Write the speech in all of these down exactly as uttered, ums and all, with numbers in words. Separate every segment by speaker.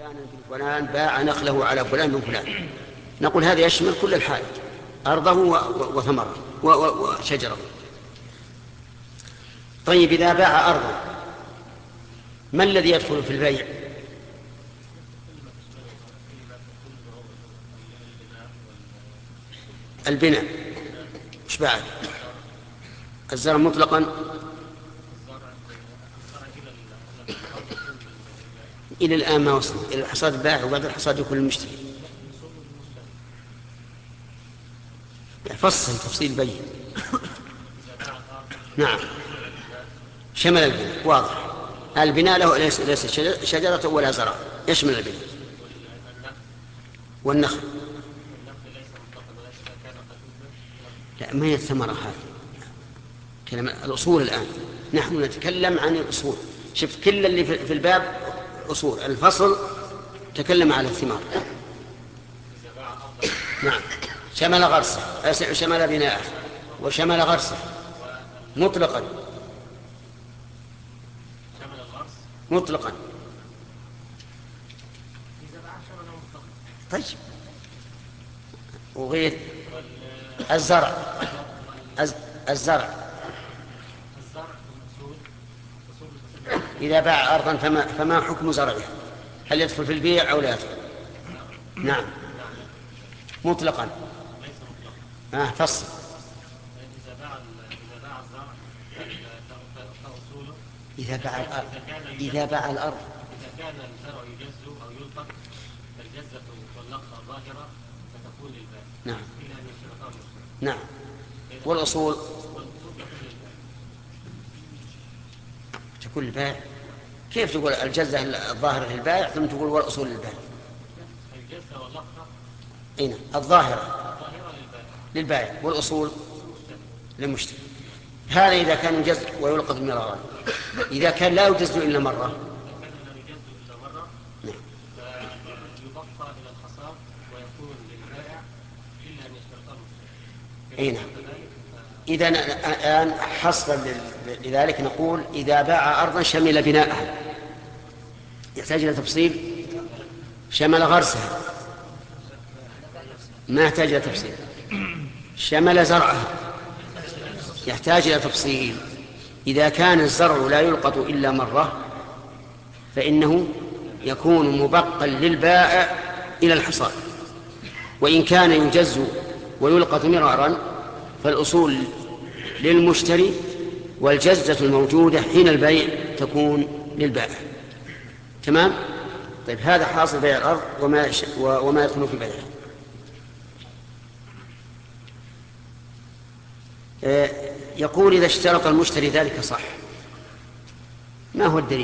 Speaker 1: فلان بن فلان باع نخله على فلان بن فلان، نقول هذا يشمل كل الحائط، أرضه وثمره وشجره. طيب إذا باع أرضا ما الذي يدخل في البيع؟ البناء. مش بعد الزرع مطلقا إلى الآن ما وصل إلى الحصاد البائع، وبعد الحصاد يكون المشتري. فصل تفصيل بين. نعم شمل البناء واضح. البناء له ليس, ليس شجرة ولا زرع، يشمل البناء والنخل. لا ما هي الثمرة هذه، كلمة الأصول. الآن نحن نتكلم عن الأصول. شوف كل اللي في الباب أصول، الفصل تكلم على الثمار. نعم شمل غرسه، شمل بناءه وشمل غرسه مطلقا مطلقا. طيب وغير الزرع الزرع إذا باع أرضا فما, فما حكم زرعه؟ هل يدخل في البيع أو لا يدخل؟ نعم مطلقا. آه فصل. إذا باع الأرض إذا باع الأرض
Speaker 2: إذا كان الزرع يجز أو يلقط فالجزة واللقطة ظاهرة فتكون للبائع.
Speaker 1: نعم نعم. والأصول تكون للبائع. كيف تقول الجزة الظاهرة للبائع ثم تقول والأصول للبائع؟
Speaker 2: الجزة واللقطة
Speaker 1: أين الظاهرة للبائع والأصول للمشتري. هذا إذا كان يجز ويلقط مرارا. إذا كان لا يجز إلا مرة نعم
Speaker 2: فيبقى إلى الحصاد ويكون للبائع إلا أن يشترط المشتري.
Speaker 1: أي نعم. إذا الآن حصرا لذلك نقول إذا باع أرضا شمل بناءها، يحتاج إلى تفصيل. شمل غرسها ما يحتاج إلى تفصيل. شمل زرعها يحتاج إلى تفصيل. إذا كان الزرع لا يلقط إلا مرة فإنه يكون مبقا للبائع إلى الحصاد، وإن كان يجز ويلقط مرارا فالأصول للمشتري، والجزة الموجودة حين البيع تكون للبائع. تمام؟ طيب هذا حاصل بيع الأرض وما, وما يدخل في بيعها. يقول إذا اشترط المشتري ذلك صح. ما هو الدليل؟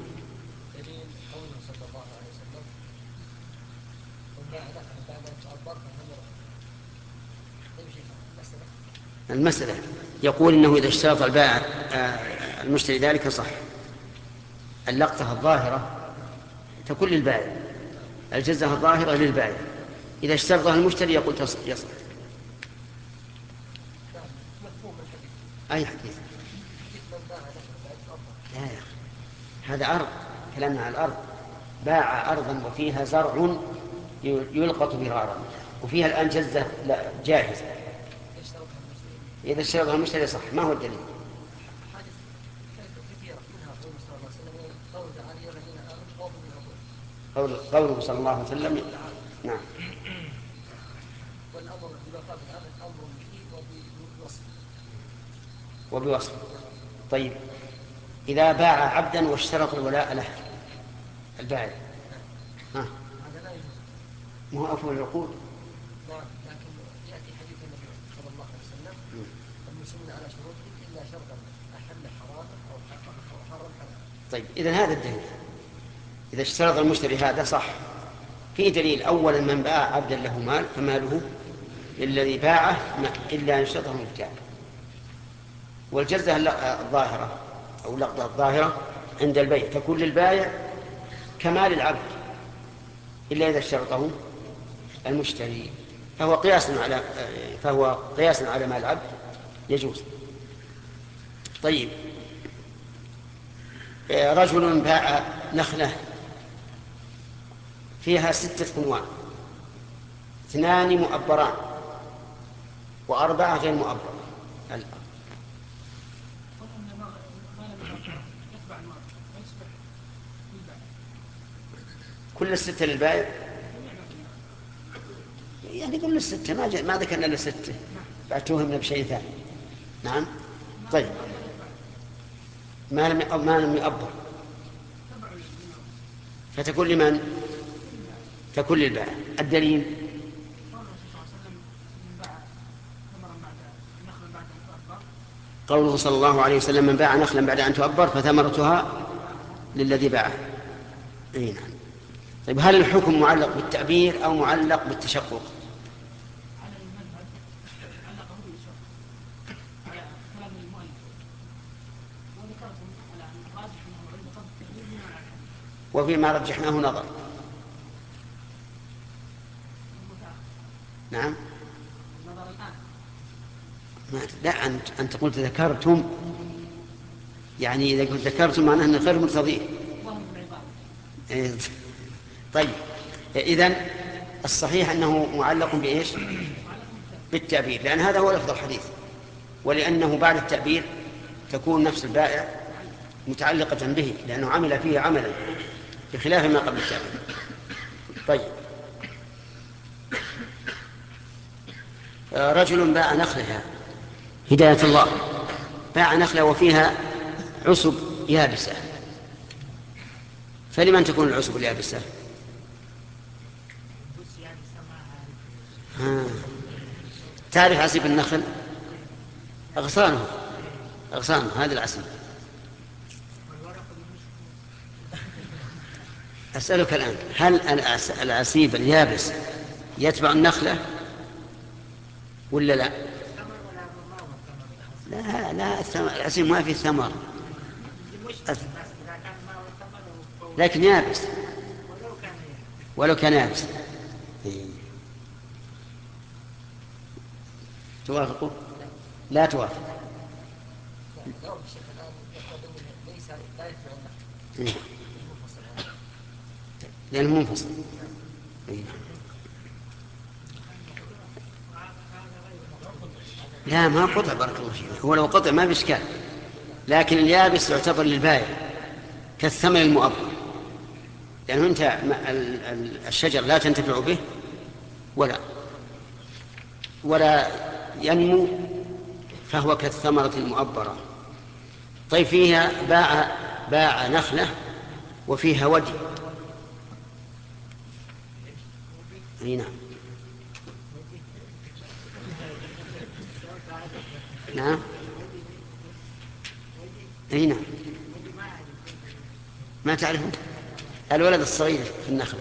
Speaker 1: المسألة يقول إنه إذا اشترط البائع المشتري ذلك صح. اللقطة الظاهرة تكون للبائع، الجزة الظاهرة للبائع. إذا اشترطها المشتري يقول يصح. أي حديث؟ لا يا أخي هذا أرض، كلامنا على الأرض. باع أرضا وفيها زرع يلقط مرارا وفيها الآن جزة لا جاهزة. إذا اشترطها المشتري صح. ما هو الدليل؟ قوله صلى الله عليه وسلم. نعم. وبوصف. طيب إذا باع عبدا واشترط الولاء له البائع، ها ما هو أفضل العقود؟
Speaker 3: نعم لكن يأتي حديث النبي صلى الله عليه وسلم المسلمون على شروطهم إلا شرطا أحل حراما أو حرم حلالا.
Speaker 1: طيب إذن هذا الدليل. إذا اشترط المشتري هذا صح. في دليل. أولا من باع عبدا له مال فماله للذي باعه إلا أن يشترطه المبتاع. والجزة الظاهرة أو اللقطة الظاهرة عند البيع تكون للبائع كمال العبد إلا إذا اشترطه المشتري، فهو قياس على فهو قياس على مال العبد يجوز. طيب رجل باع نخلة فيها ستة أنواع: اثنان مؤبران وأربعة غير مؤبر. كل الستة للبائع، يعني كل الستة ما, ما ذكرنا إلا ستة، بعد توهمنا بشيء ثاني. نعم. طيب ما لم ما لم يؤبر فتكون لمن؟ تكون للبائع. الدليل قوله صلى الله عليه وسلم: من باع نخلا بعد أن تؤبر فثمرتها للذي باعه. أي نعم. طيب هل الحكم معلق بالتعبير أو معلق بالتشقق؟ وفيما رجحناه نظر. نعم. لا، أنت أنت قلت ذكرتم، يعني إذا قلت ذكرتم معناه أنه غير مرتضيه. طيب إذن الصحيح أنه معلق بإيش؟ بالتعبير، لأن هذا هو لفظ الحديث، ولأنه بعد التعبير تكون نفس البائع متعلقة به، لأنه عمل فيه عملا بخلاف ما قبل التعبير. طيب رجل باع نخلها هداية الله، باع نخلة وفيها عصب يابسة، فلمن تكون العصب اليابسة؟ ها. تعرف عصيب النخل؟ أغصانه أغصانه هذا العصيب. أسألك الآن، هل العصيب اليابس يتبع النخلة ولا لا؟ لا لا، العصيب ما فيه ثمر لكن يابس، ولو كان يابس. توافقوا؟ لا توافق. لأنه منفصل. لا ما قطع، بارك الله فيك. هو لو قطع ما بإشكال، لكن اليابس يعتبر للبائع كالثمن المؤبر، لأنه أنت الشجر لا تنتفع به ولا ولا ينمو، فهو كالثمرة المؤبرة. طيب فيها باع باع نخلة وفيها ودي. أي نعم. نعم. أي نعم. ما تعرفه؟ الولد الصغير في النخلة.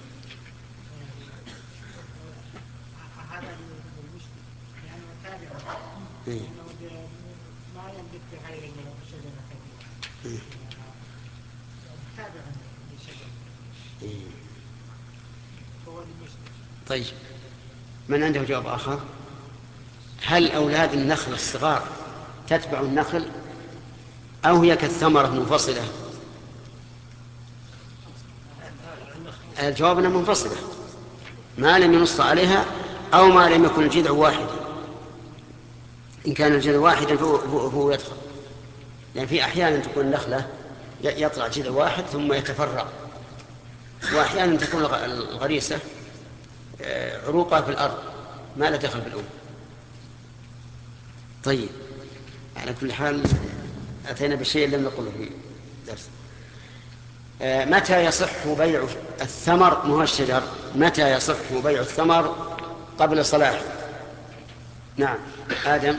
Speaker 1: إيه. إيه. طيب من عنده جواب آخر؟ هل أولاد النخل الصغار تتبع النخل أو هي كالثمرة منفصلة؟ الجواب أنها منفصلة، ما لم ينص عليها أو ما لم يكن الجذع واحدا. إن كان الجذع واحدا فهو يدخل، يعني في أحيانا تكون النخلة يطلع جذع واحد ثم يتفرع، وأحيانا تكون الغريسة عروقها في الأرض ما لا دخل بالأم. طيب على كل حال أتينا بشيء لم نقله في درس. متى يصح بيع الثمر مو الشجر؟ متى يصح بيع الثمر قبل صلاحه؟ نعم آدم.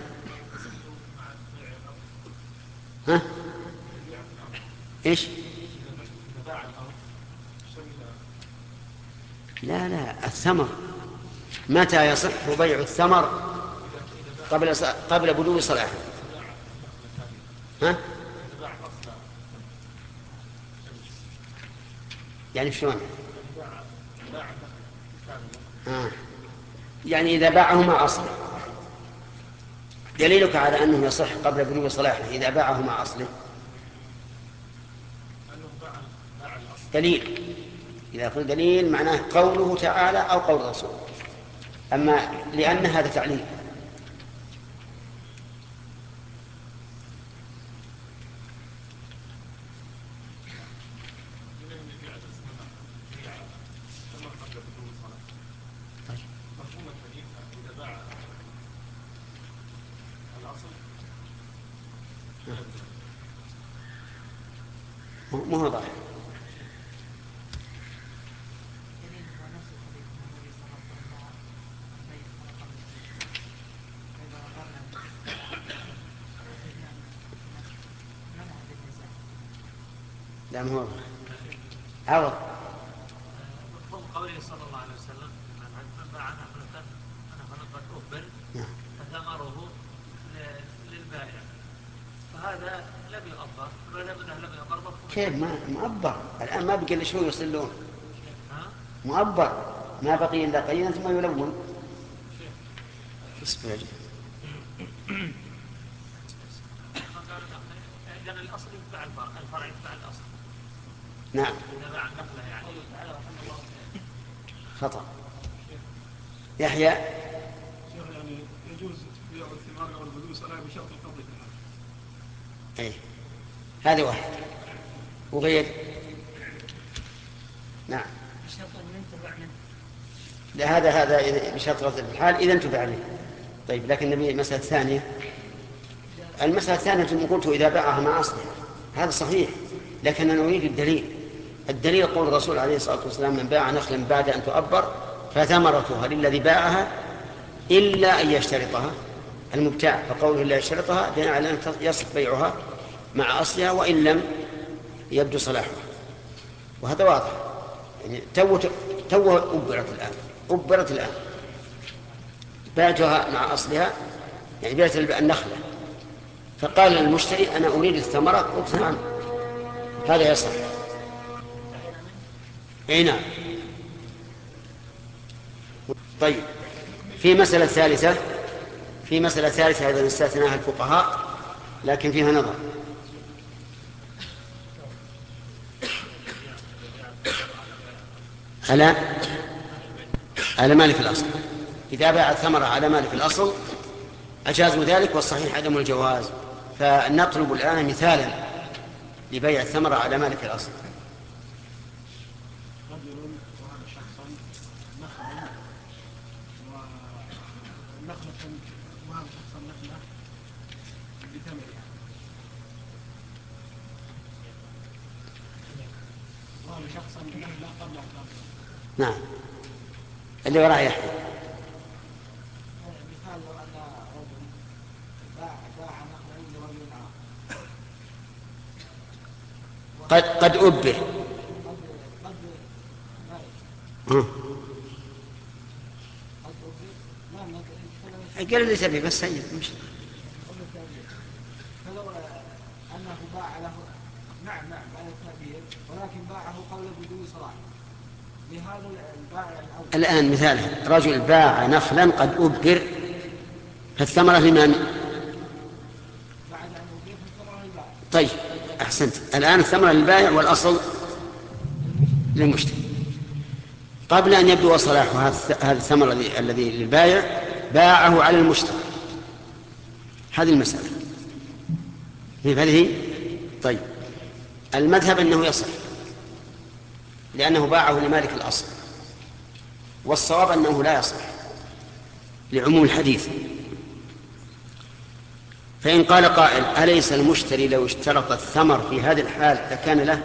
Speaker 1: ها إيش؟ لا لا، الثمر متى يصح بيع الثمر قبل قبل بلوغ صلاحه؟ ها يعني شلون؟ آه. يعني إذا باعه مع أصله. دليلك على أنه يصح قبل بلوغ صلاحه إذا باعه مع أصله؟ دليل إذا قلت دليل معناه قوله تعالى أو قول الرسول، أما لأن هذا تعليل. مو هو ظاهر. لا مو هو عوض.
Speaker 2: مفهوم قوله صلى الله عليه وسلم من باع نخلة نخلة قد أخبر فثمره للبائع، فهذا لم يؤبر، فلم لم يؤبر مفهوم.
Speaker 1: كيف ما مؤبر؟ الآن ما بقي إلا شو يصلون مؤبر، ما بقي إلا قليلا ثم يلون. اصبر يا جماعة.
Speaker 2: لأن الأصل يتبع الفرع، الفرع يتبع الأصل.
Speaker 1: نعم.
Speaker 2: إذا باع النخلة يعني
Speaker 1: خطأ. يحيى.
Speaker 4: يعني يجوز بيع الثمار والبذور صلاة بشرط القبض في الحال.
Speaker 1: أي هذا واحد. وغير. نعم.
Speaker 3: بشرط أن ينتفع منه.
Speaker 1: لا هذا هذا بشرط رد الحال إذا انتفع منه. طيب لكن النبي المسألة الثانية، المسألة الثانية ثم قلت إذا باعها مع أصله هذا صحيح، لكن أنا أريد الدليل. الدليل قول الرسول عليه الصلاة والسلام من باع نخلا بعد أن تؤبر فثمرتها للذي باعها إلا أن يشترطها المبتاع، فقوله إلا يشترطها بناء على أن يصح بيعها مع أصلها وإن لم يبدو صلاحها، وهذا واضح. يعني توه توه أبرت الآن أبرت الآن بعتها مع أصلها، يعني بعت النخلة فقال المشتري أنا أريد الثمرة، قلت نعم هذا يصح. أي نعم. طيب في مسألة ثالثة، في مسألة ثالثة أيضا استثناها الفقهاء لكن فيها نظر. على على مالك الأصل، إذا باع الثمرة على مالك الأصل أجازوا ذلك، والصحيح عدم الجواز. فنطلب الآن مثالا لبيع الثمرة على مالك الأصل.
Speaker 4: رجل وهذا شخصا نخلا ونخلة وهذا شخصا نخلة بثمرها، وهذا شخصا نخلة قبل أن.
Speaker 1: نعم اللي وراء يحيى.
Speaker 3: مثال لو أن رجل باع باع نخلا لرجل آخر
Speaker 1: قد قد أبر
Speaker 3: قد قد
Speaker 1: ها.
Speaker 3: قد أبر لا
Speaker 1: قال لي سبي بس سيد مش
Speaker 3: فلو أنه باع له نعم نعم بعد التأبير ولكن باعه قبل بدون صلاح لهذا البائع الأول.
Speaker 1: الآن مثال رجل باع نخلا قد أبر فالثمرة لمن؟
Speaker 3: بعد أن أبير فالثمرة للبائع.
Speaker 1: طيب أحسنت. الآن الثمرة للبائع والأصل للمشتري. قبل أن يبدو صلاح هذا الثمر الذي للبائع باعه على المشتري. هذه المسألة هذه. طيب المذهب أنه يصح لأنه باعه لمالك الأصل، والصواب أنه لا يصح لعموم الحديث. فإن قال قائل أليس المشتري لو اشترط الثمر في هذه الحال لكان له؟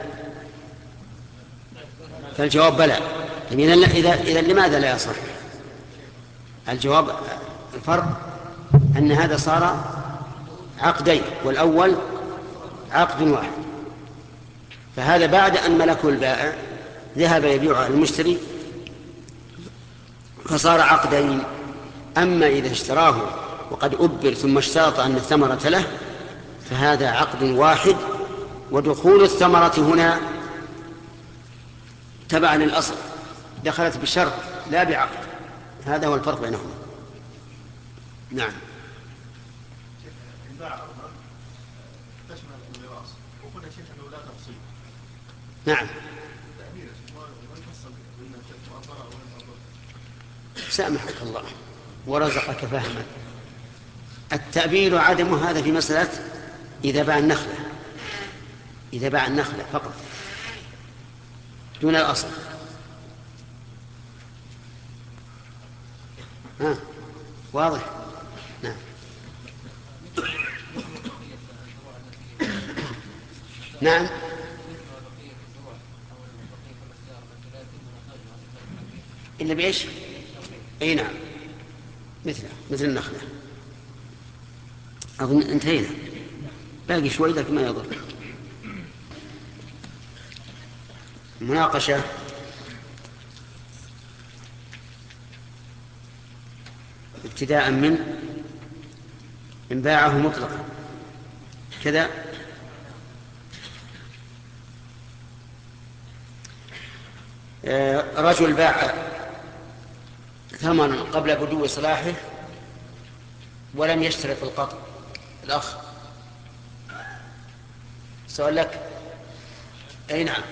Speaker 1: فالجواب بلى. إذا إذا لماذا لا يصح؟ الجواب الفرق أن هذا صار عقدين والأول عقد واحد، فهذا بعد أن ملكه البائع ذهب يبيع على المشتري فصار عقدين. أما إذا اشتراه وقد أبر ثم اشترط أن الثمرة له فهذا عقد واحد، ودخول الثمرة هنا تبع للأصل، دخلت بشرط لا بعقد. هذا هو الفرق بينهما. نعم.
Speaker 4: تشمل الميراث وقلنا شيء أنه لا تفصيل.
Speaker 1: نعم. سامحك الله ورزقك فهما. التأبيد عدم هذا في مسألة إذا باع النخلة، إذا باع النخلة فقط دون الأصل. ها واضح؟ نعم. نعم إلا بإيش؟ أي نعم مثل مثل النخلة. أظن انتهينا، باقي شوي لكن ما يضر. مناقشة. ابتداء من إن باعه مطلقا كذا. رجل باع ثمنا قبل بدو صلاحه ولم يشترط القطع. الأخ سؤال لك. أي نعم.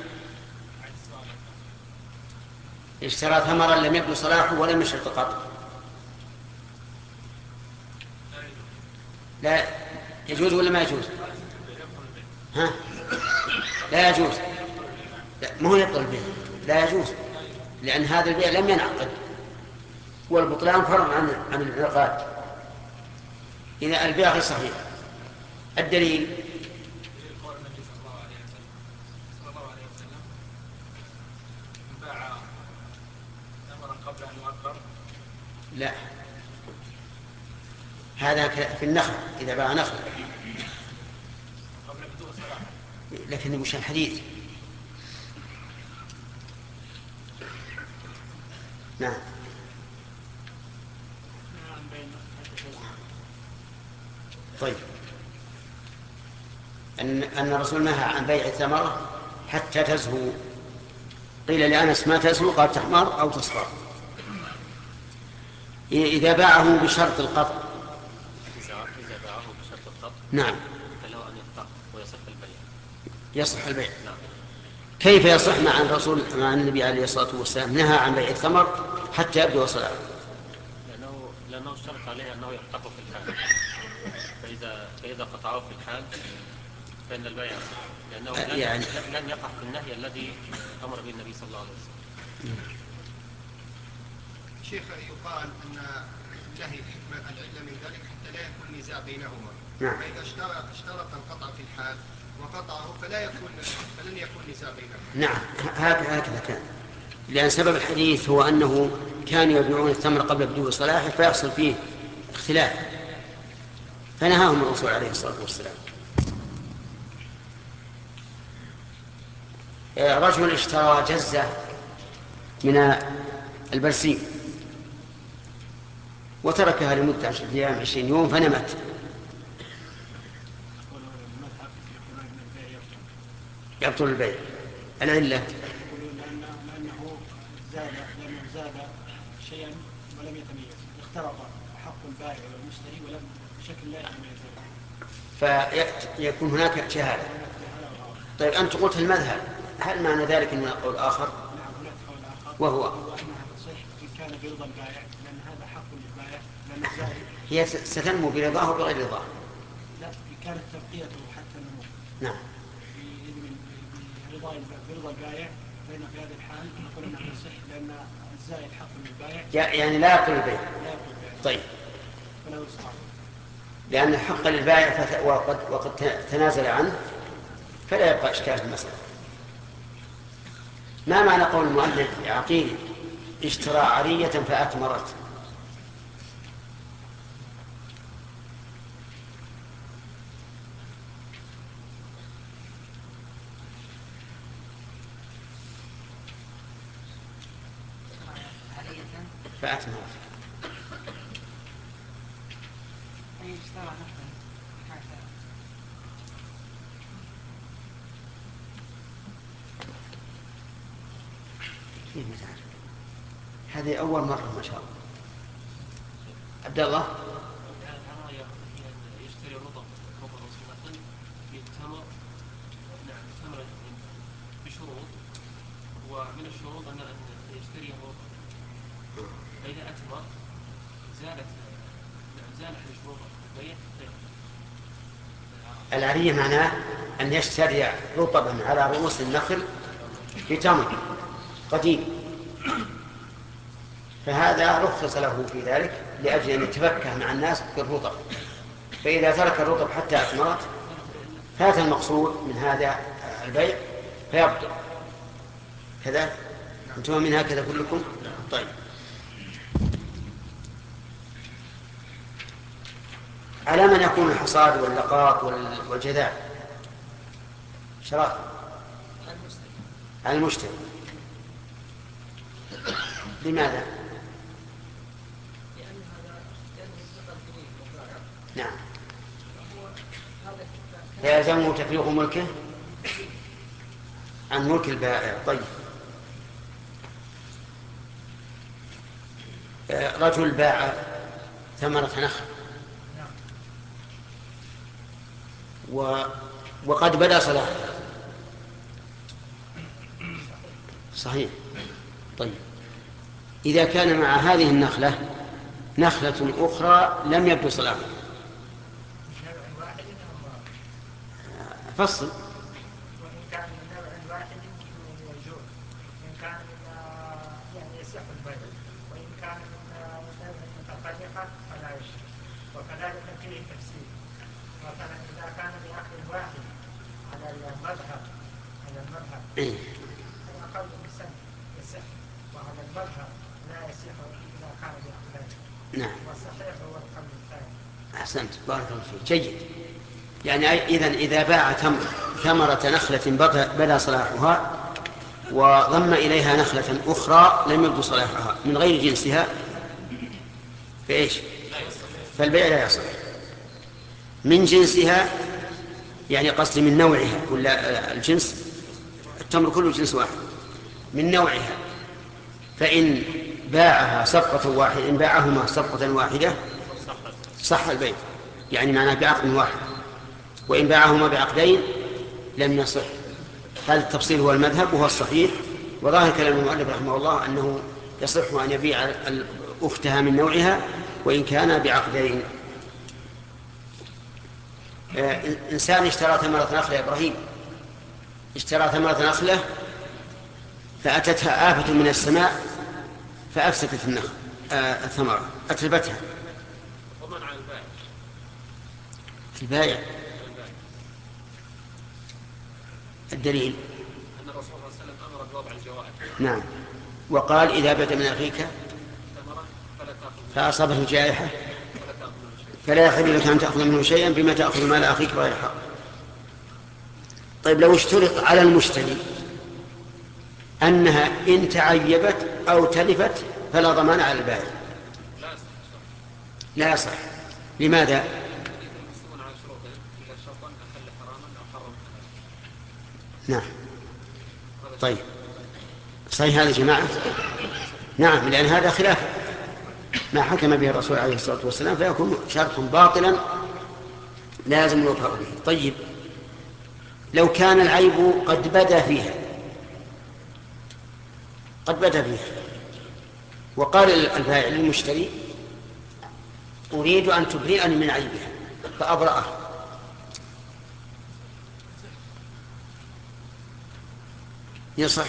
Speaker 1: اشترى ثمرا لم يبدو صلاحه ولم يشترط القطع. لا يجوز ولا ما يجوز؟ ها؟ لا يجوز. لا ما هو يبطل البيع، لا يجوز، لأن هذا البيع لم ينعقد، والبطلان فرع عن عن الانعقاد إذا البيع غير صحيح. الدليل
Speaker 4: قول النبي صلى الله عليه وسلم من باع ثمرا قبل أن يؤخر.
Speaker 1: لا، هذا في النخل إذا باع نخل
Speaker 4: قبل بدو صلاحه،
Speaker 1: لكن مش الحديث. نعم. طيب أن أن الرسول نهى عن بيع الثمرة حتى تزهو. قيل لأنس ما تزهو؟ قال تحمر أو تصفر. إذا باعه بشرط القطع.
Speaker 5: إذا باعه بشرط القطع
Speaker 1: نعم
Speaker 5: فله أن يقطع ويصح البيع.
Speaker 1: يصح البيع.
Speaker 5: نعم.
Speaker 1: كيف يصح مع الرسول مع النبي عليه الصلاة والسلام نهى عن بيع الثمر حتى يبدو صلاحه؟
Speaker 5: لأنه لأنه اشترط عليه أنه يقطعه في الحال، فإذا فإذا قطعه في الحال فإن البيع، لأنه لن,
Speaker 1: يعني
Speaker 5: لن يقع في النهي الذي أمر به النبي صلى الله عليه وسلم.
Speaker 6: شيخ يقال أن النهي الحكمة العلة من ذلك حتى لا يكون نزاع بينهما.
Speaker 1: نعم.
Speaker 6: فإذا اشترط اشترط القطع في الحال وقطعه فلا يكون فلن يكون نزاع بينهما.
Speaker 1: نعم هكذا كان، لأن سبب الحديث هو أنه كانوا يبيعون التمر قبل بدو صلاحه فيحصل فيه اختلاف، فنهاهم الرسول عليه الصلاة والسلام. رجل اشترى جزة من البرسيم وتركها لمدة عشرة أيام عشرين يوم فنمت. يبطل البيع. العلة
Speaker 7: لأنه زاد لأنه زاد شيئا ولم يتميز، اختلط حق البائع والمشتري ولم بشكل لا يتميز،
Speaker 1: فيكون هناك جهالة. طيب أنت قلت المذهب، هل معنى ذلك أن قول آخر؟
Speaker 7: نعم هناك قول آخر
Speaker 1: وهو
Speaker 7: وهو أنها تصح إن كان برضا البائع، لأن هذا حق للبائع، لأن الزائد
Speaker 1: هي ستنمو برضاه وبغير رضاه.
Speaker 7: لا إن كانت تبقيته حتى النمو.
Speaker 1: نعم.
Speaker 7: برضا برضا البائع، فإن في هذه الحال نقول أنها تصح لأن الزائد حق للبائع.
Speaker 1: يعني لا يبطل البيع.
Speaker 7: لا يبطل البيع.
Speaker 1: طيب.
Speaker 7: فلا يصح.
Speaker 1: لأن الحق للبائع فت... وقد وقد تنازل عنه فلا يبقى إشكال في المسألة. ما معنى قول المؤلف عقيل اشترى عرية فأثمرت؟ فأثمرت كيف متعرف؟ هذه أول مرة ما شاء الله. عبد الله
Speaker 5: يشتري رطب رطب مثلا بالتمر، نعم تمر بشروط، ومن الشروط أن يشتريه
Speaker 2: فإذا أثمر زالت زالت الشروط البيع.
Speaker 1: العرية معناه أن يشتري رطبا على رؤوس النخل بتمر قديم، فهذا رخص له في ذلك لأجل أن يتفكه مع الناس بالرطب، فإذا ترك الرطب حتى أثمرت فات المقصود من هذا البيع فيبطل. كذا أنتم من هكذا كلكم؟ طيب. على من يكون الحصاد واللقاط والجذاء؟ شراط على المشتري. لماذا؟ نعم. فيلزمه تفريغ ملكه عن ملك البائع. طيب. رجل باع ثمرة نخل و... وقد بدأ صلاحه. صحيح. طيب، إذا كان مع هذه النخلة نخلة أخرى لم يبدو صلاحها، فصل.
Speaker 3: وإن كان من نوع واحد يمكن أن يجوز، إن كان من يعني يصح البيع، وإن كان من نوع متفرقة فلا يصح. وكذلك فيه تفسير، مثلا إذا كان بأخذ واحد على المذهب على المذهب الأقل من سنة يصح، وعلى المذهب لا يصح إذا كان بأخذين.
Speaker 1: نعم.
Speaker 3: والصحيح هو القول الثاني.
Speaker 1: أحسنت، بارك الله فيك. جيد. يعني إذن إذا باع ثمرة نخلة بدا صلاحها وضم إليها نخلة أخرى لم يبدو صلاحها من غير جنسها فإيش؟ فالبيع لا يصح. من جنسها يعني قصدي من نوعها، ولا الجنس التمر كله جنس واحد، من نوعها، فإن باعها صفقة واحدة، إن باعهما صفقة واحدة صح البيع، يعني معناه بعقد واحد. وإن باعهما بعقدين لم يصح. هذا التفصيل هو المذهب وهو الصحيح، وظاهر كلام المؤلف رحمه الله أنه يصح أن يبيع أختها من نوعها وإن كان بعقدين. إنسان اشترى ثمرة نخلة يا إبراهيم، اشترى ثمرة نخلة فأتتها آفة من السماء فأفسدت النخل آه الثمرة أتلفتها.
Speaker 5: ومن على البائع؟
Speaker 1: البائع الدليل
Speaker 5: أن الرسول صلى الله عليه وسلم أمر بوضع الجوائز.
Speaker 1: نعم، وقال إذا بات من أخيك فأصابته جائحة فلا يحل لك أن تأخذ منه شيئا بما تأخذ مال أخيك بغير حق. طيب، لو اشترط على المشتري أنها إن تعيبت أو تلفت فلا ضمان على البائع، لا يصح. لماذا؟ نعم. طيب، صحيح هذا جماعة؟ نعم، لأن هذا خلاف ما حكم به الرسول عليه الصلاة والسلام، فيكون شرط باطلا لازم الوفاء به. طيب، لو كان العيب قد بدا فيها قد بدا فيها وقال البائع للمشتري أريد أن تبرئني من عيبها فأبرأه، يصح؟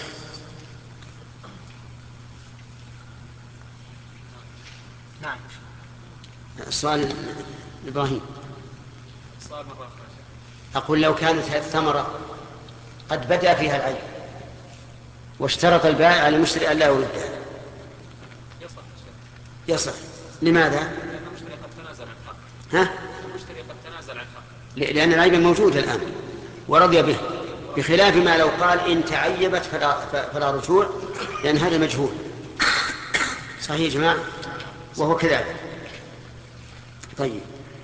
Speaker 2: نعم.
Speaker 1: السؤال إبراهيم.
Speaker 5: السؤال مرة أخرى.
Speaker 1: أقول لو كانت هذه الثمرة قد بدأ فيها العيب واشترط البائع على المشتري أن لا يردها،
Speaker 5: يصح.
Speaker 1: يصح. لماذا؟
Speaker 5: لأن المشتري قد تنازل عن حق.
Speaker 1: ها؟
Speaker 5: المشتري قد تنازل عن حق.
Speaker 1: لأن العيب موجود الآن ورضي به، بخلاف ما لو قال إن تعيبت فلا, فلا رجوع، لأن هذا مجهول. صحيح يا جماعة؟ وهو كذلك. طيب،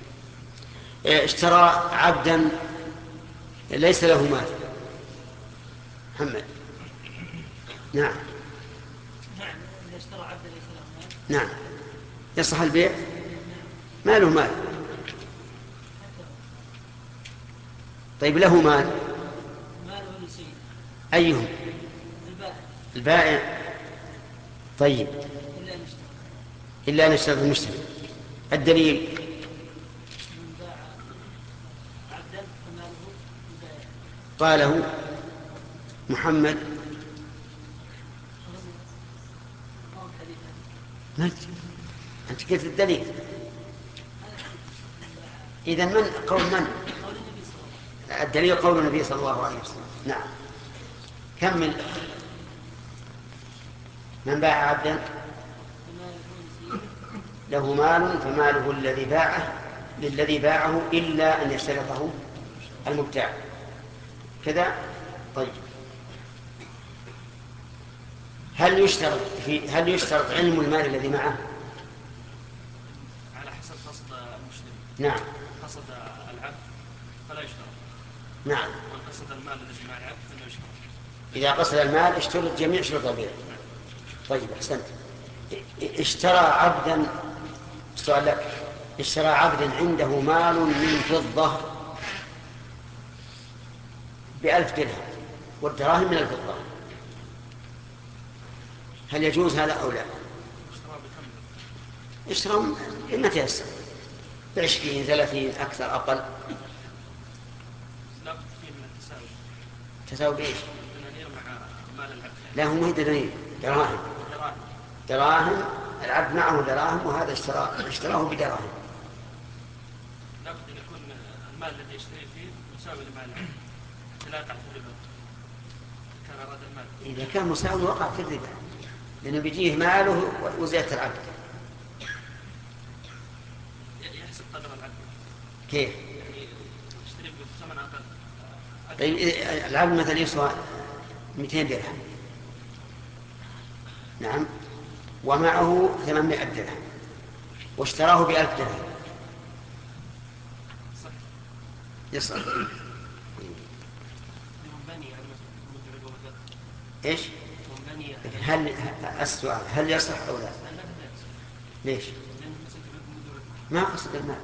Speaker 1: اشترى عبدا ليس له مال. محمد. نعم.
Speaker 2: نعم، إذا اشترى عبدا ليس له مال.
Speaker 1: نعم، يصح البيع؟ ما له مال. طيب، له مال.
Speaker 2: ماله لسيد.
Speaker 1: أيهم؟
Speaker 2: البائع.
Speaker 1: البائع. طيب،
Speaker 2: إلا أن
Speaker 1: إلا أن يشترط المشتري. الدليل قاله محمد أنت قلت الدليل. إذن من قول من؟ الدليل قول النبي صلى الله عليه وسلم. نعم كمل. من باع عبدا له مال فماله الذي باعه للذي باعه إلا أن يشترطه المبتاع كذا. طيب هل يشترط في هل يشترط علم المال الذي معه؟
Speaker 2: على حسب قصد المشتري.
Speaker 1: نعم.
Speaker 2: قصد العبد فلا يشترط.
Speaker 1: نعم.
Speaker 2: وقصد المال الذي مع العبد فلا يشترط.
Speaker 1: إذا قصد المال اشترط جميع شروط البيع. طيب أحسنت. اشترى عبدا سؤال لك اشترى عبدا عنده مال من فضة بألف درهم والدراهم من الفضة، هل يجوز هذا أو لا؟ اشترى ما تيسر بعشرين ثلاثين أكثر أقل.
Speaker 2: لا فيه من التساوي.
Speaker 1: تساوي بإيش؟
Speaker 2: دنانير مع مال العبد.
Speaker 1: لا هو ما هي دنانير، دراهم.
Speaker 2: دراهم.
Speaker 1: دراهم العبد معه دراهم وهذا اشترى اشتراه بدراهم.
Speaker 2: لابد أن يكون المال الذي يشتري فيه مساوي لمال العبد. لا تحت الربا. كان أراد المال.
Speaker 1: إذا كان مساوي وقع في الربا لأنه بيجيه ماله وزيادة العبد.
Speaker 2: يحسب قدر العبد.
Speaker 1: كيف؟
Speaker 2: يعني يشتري بثمن أقل.
Speaker 1: طيب العبد مثلا يسوى مئتين درهم. نعم. ومعه ثمانمائة درهم واشتراه بألف درهم يصح. ايش؟ هل السؤال هل يصح او لا؟ ليش؟ ما قصد المال.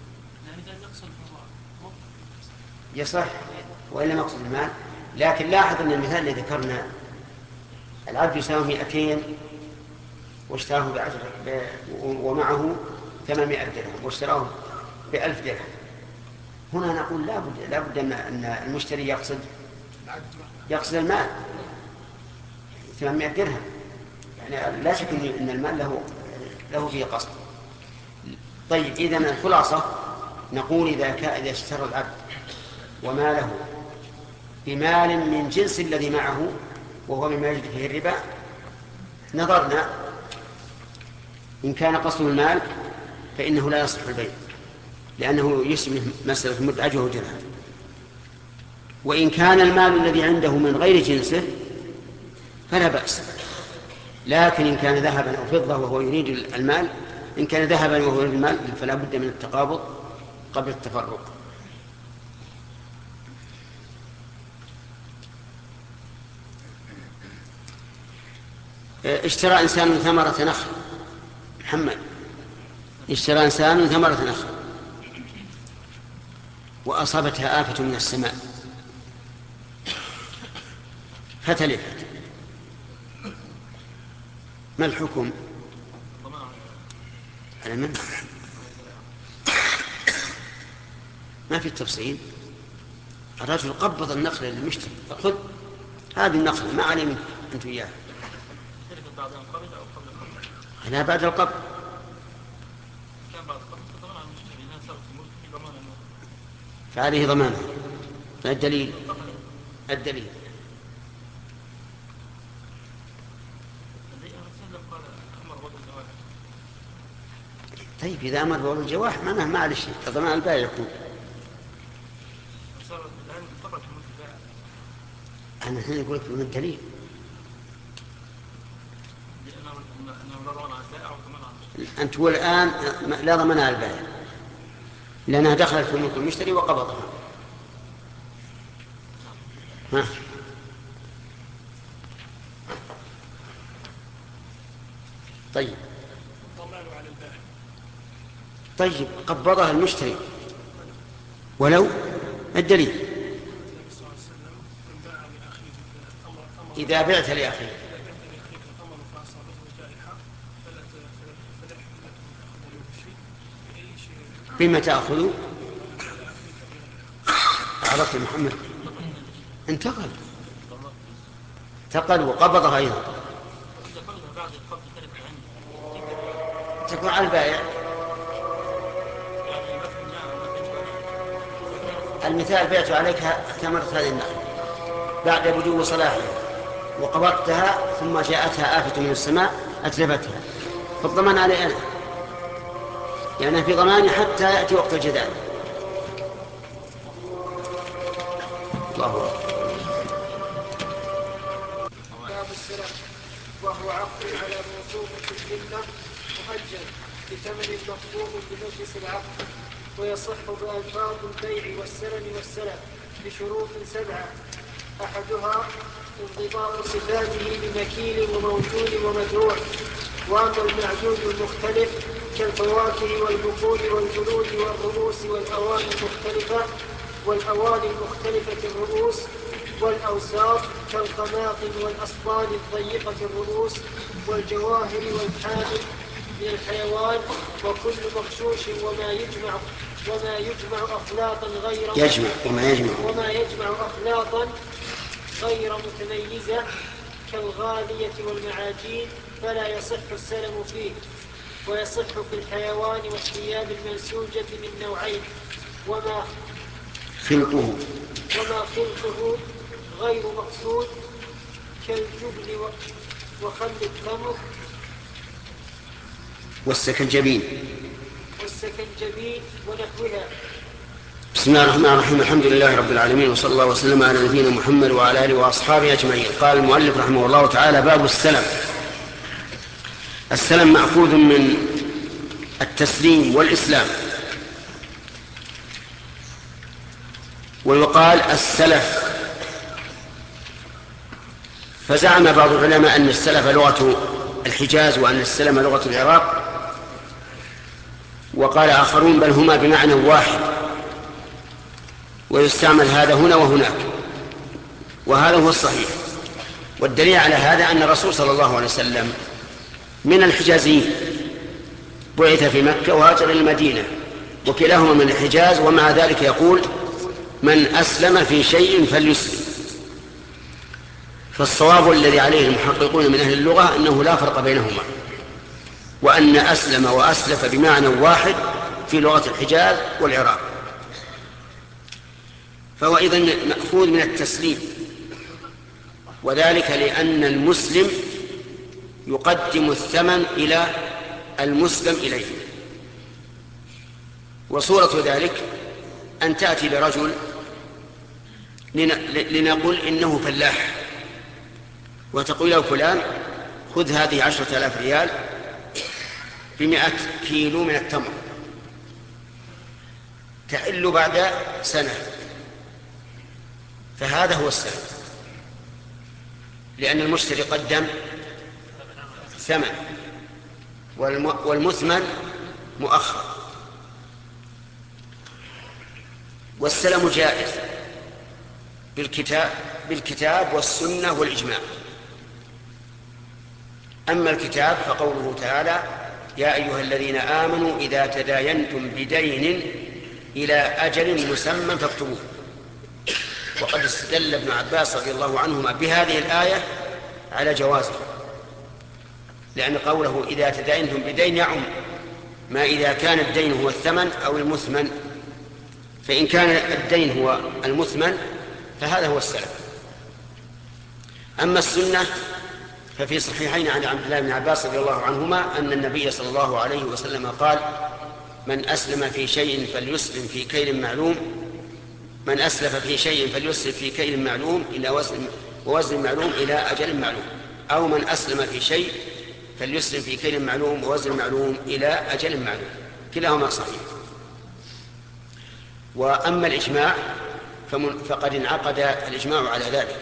Speaker 1: يصح والا ما قصد المال. لكن لاحظ ان المثال الذي ذكرنا العبد يساوي مئتين واشتراه بعشر ومعه ثمانمائة درهم واشتراه بألف درهم. هنا نقول لا بد لا بد ان المشتري يقصد يقصد المال ثمانمائة درهم، يعني لا شك ان المال له له فيه قصد. طيب اذا الخلاصه نقول اذا كان اذا اشترى العبد وماله بمال من جنس الذي معه وهو مما يجد فيه الربا نظرنا إن كان قصده المال فإنه لا يصح البيع لأنه يشبه مسألة مدعجه ودرهم. وإن كان المال الذي عنده من غير جنسه فلا بأس. لكن إن كان ذهبا أو فضة وهو يريد المال إن كان ذهبا وهو يريد المال فلا بد من التقابض قبل التفرق. اشترى إنسان ثمرة نخل. محمد اشترى إنسان ثمرة نخل وأصابتها آفة من السماء فتلفت، ما الحكم؟ على من؟ ما في التفصيل. الرجل قبض النخل للمشتري فخذ هذه النخلة ما عليه منك أنت وياه. هذا بعد القبض. فعليه ضمانه. الدليل الدليل طيب إذا أمر بقول الجواح معناه ما عليه شيء ضمان البائع يكون. أنا الحين أقول لك من الدليل. أنت تقول الآن لا ضمان على البائع لأنها دخلت في ملك المشتري وقبضها. ها طيب طيب قبضها المشتري ولو الدليل إذا بعت لأخيه بما تأخذ عرفت محمد انتقل انتقل وقبضها أيضا تكون على البائع. المثال بعت عليك ثمرة هذه النخلة بعد بدو صلاحها وقبضتها ثم جاءتها آفة من السماء أتلفتها، فالضمان علي أنا، يعني في ضماني حتى يأتي وقت الجدال. الله أكبر.
Speaker 3: باب السلف وهو عقد على موصوف في الذمة مؤجل بثمن مقبوض بمجلس العقد، ويصح بألفاظ البيع والسلم والسلف بشروط سبعة، أحدها انضباط صفاته بمكيل وموجود ومزروع. وأما المعدود المختلف كالفواكه والبقول والجلود والرؤوس والأواني المختلفة والأواني المختلفة الرؤوس والأوساط كالقناطر والأصفاد الضيقة الرؤوس والجواهر والحامل من الحيوان وكل مغشوش وما يجمع وما يجمع أخلاطا غير
Speaker 1: يجمع وما يجمع
Speaker 3: وما يجمع أخلاطا غير متميزة كالغالية والمعاجين فلا يصح السلم فيه. ويصح في الحيوان والثياب المنسوجة من نوعين وما
Speaker 1: خلقه
Speaker 3: وما خلقه غير مقصود كالجبن وخل التمر
Speaker 1: والسكنجبين
Speaker 3: والسكنجبين ونحوها.
Speaker 1: بسم الله الرحمن الرحيم. الحمد لله رب العالمين، وصلى الله وسلم على نبينا محمد وعلى آله وأصحابه أجمعين. قال المؤلف رحمه الله تعالى: باب السلم. السلم مأخوذ من التسليم والإسلام، ويقال السلف. فزعم بعض العلماء أن السلف لغة الحجاز وأن السلم لغة العراق، وقال آخرون بل هما بمعنى واحد، ويستعمل هذا هنا وهناك، وهذا هو الصحيح. والدليل على هذا أن الرسول صلى الله عليه وسلم من الحجازيين، بعث في مكة وهاجر إلى المدينة، وكلاهما من الحجاز، ومع ذلك يقول: من أسلم في شيء فليسلم. فالصواب الذي عليه المحققون من أهل اللغة أنه لا فرق بينهما، وأن أسلم وأسلف بمعنى واحد في لغة الحجاز والعراق. فهو إذن مأخوذ من التسليم، وذلك لأن المسلم يقدم الثمن إلى المسلم إليه. وصورة ذلك أن تأتي لرجل لنقول إنه فلاح، وتقول له: فلان خذ هذه عشرة آلاف ريال بمئة كيلو من التمر تحل بعد سنة. فهذا هو السلم، لأن المشتري قدم ثمن والمثمن مؤخر. والسلم جائز بالكتاب, بالكتاب والسنة والإجماع. أما الكتاب فقوله تعالى: يا أيها الذين آمنوا إذا تداينتم بدين إلى أجل مسمى فاكتبوه. وقد استدل ابن عباس رضي الله عنهما بهذه الآية على جوازه، لأن قوله إذا تداينتم بدين يعم ما إذا كان الدين هو الثمن أو المثمن. فإن كان الدين هو المثمن فهذا هو السلف. أما السنة ففي صحيحين عن عبد الله بن عباس رضي الله عنهما أن النبي صلى الله عليه وسلم قال: من أسلم في شيء فليسلم في كيل معلوم من أسلف في شيء فليسلف في كيل معلوم إلى وزن ووزن معلوم إلى أجل معلوم، أو من أسلم في شيء فليسلم في كيل معلوم ووزن معلوم إلى أجل معلوم، كلاهما صحيح. وأما الإجماع فقد انعقد الإجماع على ذلك،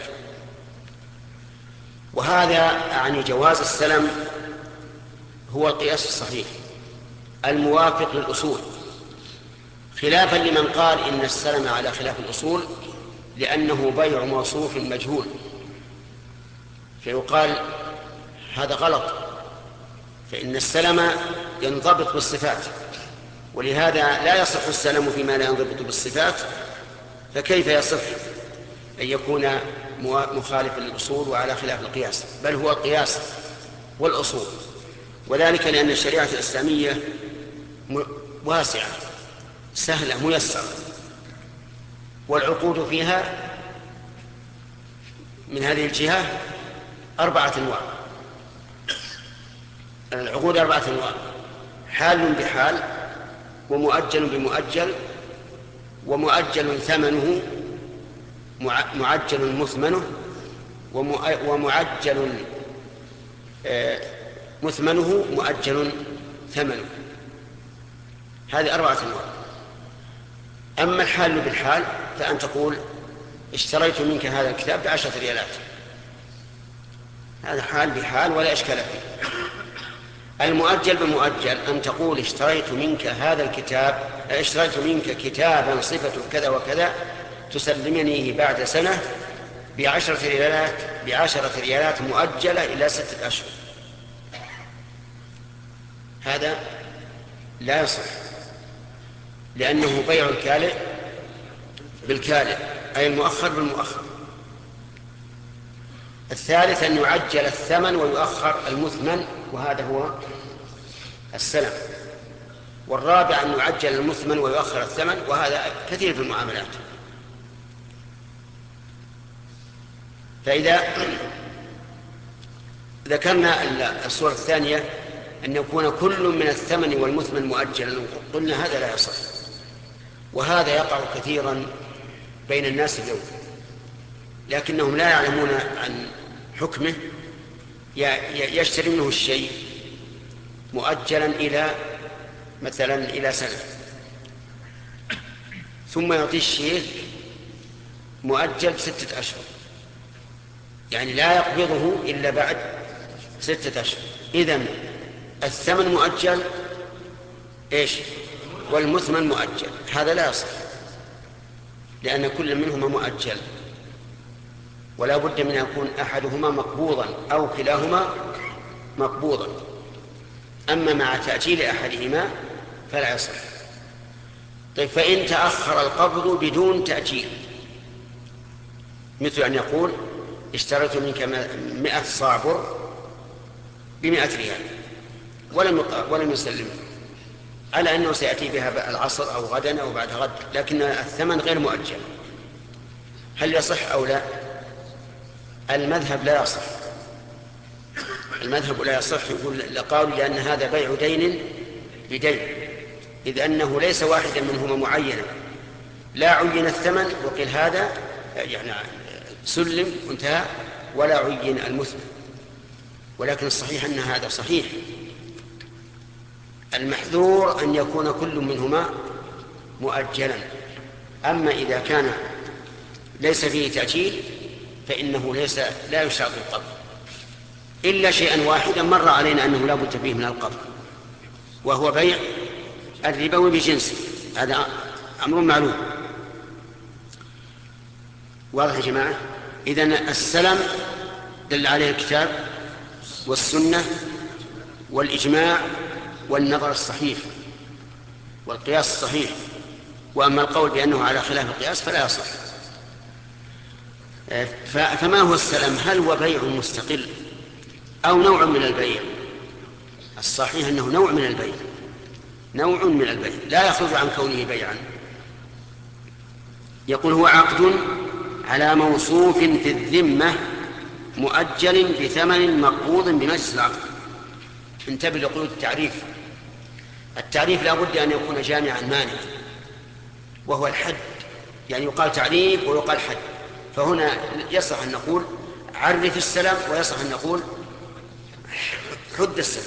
Speaker 1: وهذا يعني جواز السلم هو القياس الصحيح الموافق للأصول، خلافا لمن قال إن السلم على خلاف الأصول لأنه بيع موصوف مجهول، فيقال هذا غلط، فإن السلم ينضبط بالصفات ولهذا لا يصح السلام فيما لا ينضبط بالصفات، فكيف يصح أن يكون مخالفا للأصول وعلى خلاف القياس؟ بل هو القياس والأصول، وذلك لأن الشريعة الإسلامية واسعة سهلة ميسرة، والعقود فيها من هذه الجهة أربعة أنواع. العقود أربعة أنواع: حال بحال، ومؤجل بمؤجل، ومؤجل ثمنه، معجل مثمنه، ومعجل مثمنه مؤجل ثمنه. هذه أربعة أنواع. أما الحال بالحال فأن تقول اشتريت منك هذا الكتاب بعشرة ريالات، هذا حال بحال ولا إشكال فيه. المؤجل بمؤجل أن تقول اشتريت منك هذا الكتاب، اشتريت منك كتابا صفة كذا وكذا تسلمنيه بعد سنة بعشرة ريالات بعشرة ريالات مؤجلة إلى ستة أشهر. هذا لا يصح، لأنه بيع الكالئ بالكالئ، أي المؤخر بالمؤخر. الثالث أن يعجل الثمن ويؤخر المثمن، وهذا هو السلم. والرابع أن يعجل المثمن ويؤخر الثمن، وهذا كثير في المعاملات. فإذا ذكرنا الصورة الثانية أن يكون كل من الثمن والمثمن مؤجلا، قلنا هذا لا يصح، وهذا يقع كثيرا بين الناس اليوم، لكنهم لا يعلمون عن حكمه. يشتري منه الشيء مؤجلا إلى مثلا إلى سنة، ثم يعطي الشيء مؤجل ستة أشهر، يعني لا يقبضه إلا بعد ستة أشهر. إذن الثمن مؤجل إيش والمثمن مؤجل، هذا لا يصح، لأن كل منهما مؤجل، ولا بد من أن يكون أحدهما مقبوضا أو كلاهما مقبوضا. أما مع تأجيل أحدهما فلا يصح. طيب، فإن تأخر القبض بدون تأجيل، مثل أن يقول اشتريت منك مئة صاع بر بمئة ريال ولم ولم يسلم، على أنه سيأتي بها العصر أو غدا أو بعد غد، لكن الثمن غير مؤجل، هل يصح أو لا؟ المذهب لا يصح، المذهب لا يصح. يقول لقالوا لأن هذا بيع دين بدين، إذ أنه ليس واحدا منهما معينا، لا عين الثمن وقيل هذا يعني سلم وانتهى، ولا عين المثمن. ولكن الصحيح أن هذا صحيح. المحذور أن يكون كل منهما مؤجلا. أما إذا كان ليس فيه تأجيل فإنه ليس لا يشترط القبض، إلا شيئا واحدا مر علينا أنه لا بد فيه من القبض، وهو بيع الربوي بجنسه، هذا أمر معلوم. واضح يا جماعة؟ إذن السلم دل عليه الكتاب والسنة والإجماع والنظر الصحيح والقياس الصحيح. وأما القول بأنه على خلاف القياس فلا يصح. فما هو السلم؟ هل هو بيع مستقل أو نوع من البيع؟ الصحيح أنه نوع من البيع، نوع من البيع لا يخرج عن كونه بيعا. يقول هو عقد على موصوف في الذمة مؤجل بثمن مقبوض بمجلس العقد. انتبه لقيود التعريف. التعريف لا بد أن يكون جامعا مانعا، وهو الحد، يعني يقال تعريف ويقال حد. فهنا يصح أن نقول عرف السلم، ويصح أن نقول حد السلم،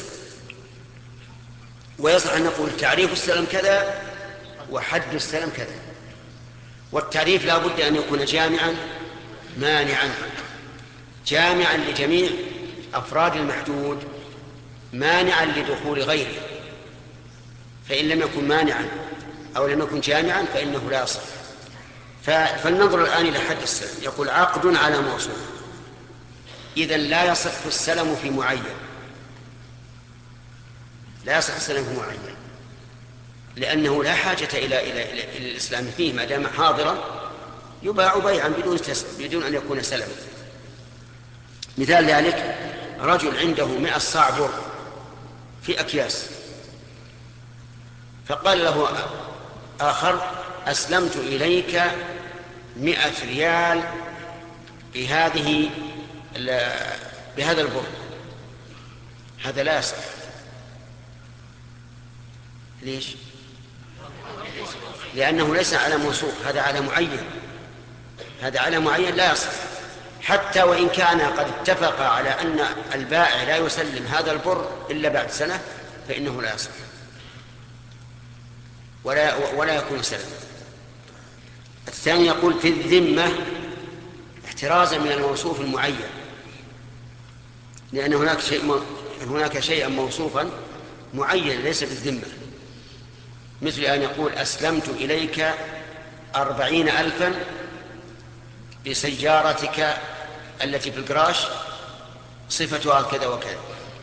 Speaker 1: ويصح أن نقول تعريف السلم كذا وحد السلم كذا. والتعريف لا بد أن يكون جامعا مانعا، جامعا لجميع أفراد المحدود، مانعا لدخول غيره. فإن لم يكن مانعا أو لم يكن جامعا فإنه لا يصح. فلننظر الآن إلى حد السلم. يقول عقد على موصوف، إذن لا يصح السلم في معين، لا يصح السلم في معين. لأنه لا حاجة إلى إلى إلى الإسلام فيه، ما دام حاضرا يباع بيعا بدون بدون أن يكون سلما. مثال ذلك رجل عنده مئة صاع بر في أكياس، فقال له آخر: أسلمت إليك مئة ريال بهذه بهذا البر. هذا لا يصح. ليش؟ لأنه ليس على موثوق، هذا على معين، هذا على معين لا يصح. حتى وإن كان قد اتفق على أن البائع لا يسلم هذا البر إلا بعد سنة فإنه لا يصح ولا ولا يكون سلما. الثاني يقول في الذمة احترازا من الموصوف المعين، لأن هناك شيء هناك شيئا موصوفا معين ليس بالذمة، مثل أن يقول: أسلمت إليك أربعين ألفا بسيارتك التي في الجراج صفتها كذا وكذا.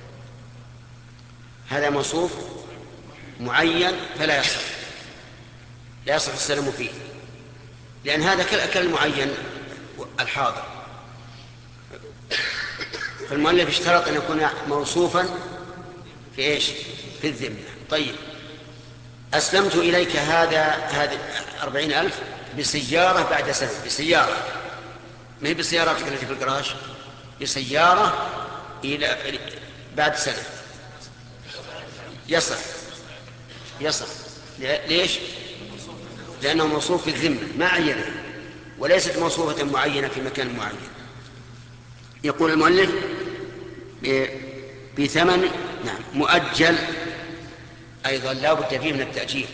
Speaker 1: هذا موصوف معين فلا يصح لا يصح السلم فيه، لأن هذا كالمعين الحاضر. فالمؤلف اشترط أن يكون موصوفا في إيش؟ في الذمة. طيب، أسلمت إليك هذا هذه أربعين ألف بسيارة بعد سنة، بسيارة ما هي بسيارتك التي في الجراج، بسيارة إلى بعد سنة. يصح يصح ليش؟ لأنه موصوف في الذمة ما عينه، وليست موصوفة معينة في مكان معين. يقول المؤلف بثمن نعم مؤجل، أيضا لا بد فيه من التأجيل،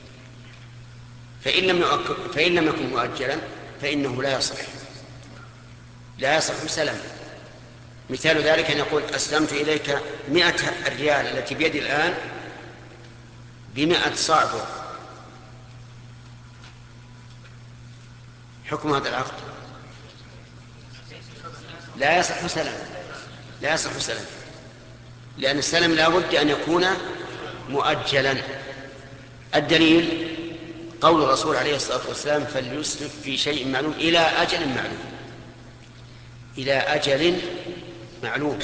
Speaker 1: فإن لم فإن لم يكن مؤجلا فإنه لا يصح لا يصح سلم. مثال ذلك أن يقول: أسلمت إليك مئة الريال التي بيدي الآن بمئة صاع بر. حكم هذا العقد لا يصح سلم لا يصح سلم لأن السلم لا بد أن يكون مؤجلا. الدليل قول الرسول عليه الصلاة والسلام: فليسلف في شيء معلوم إلى أجل معلوم. إلى أجل معلوم.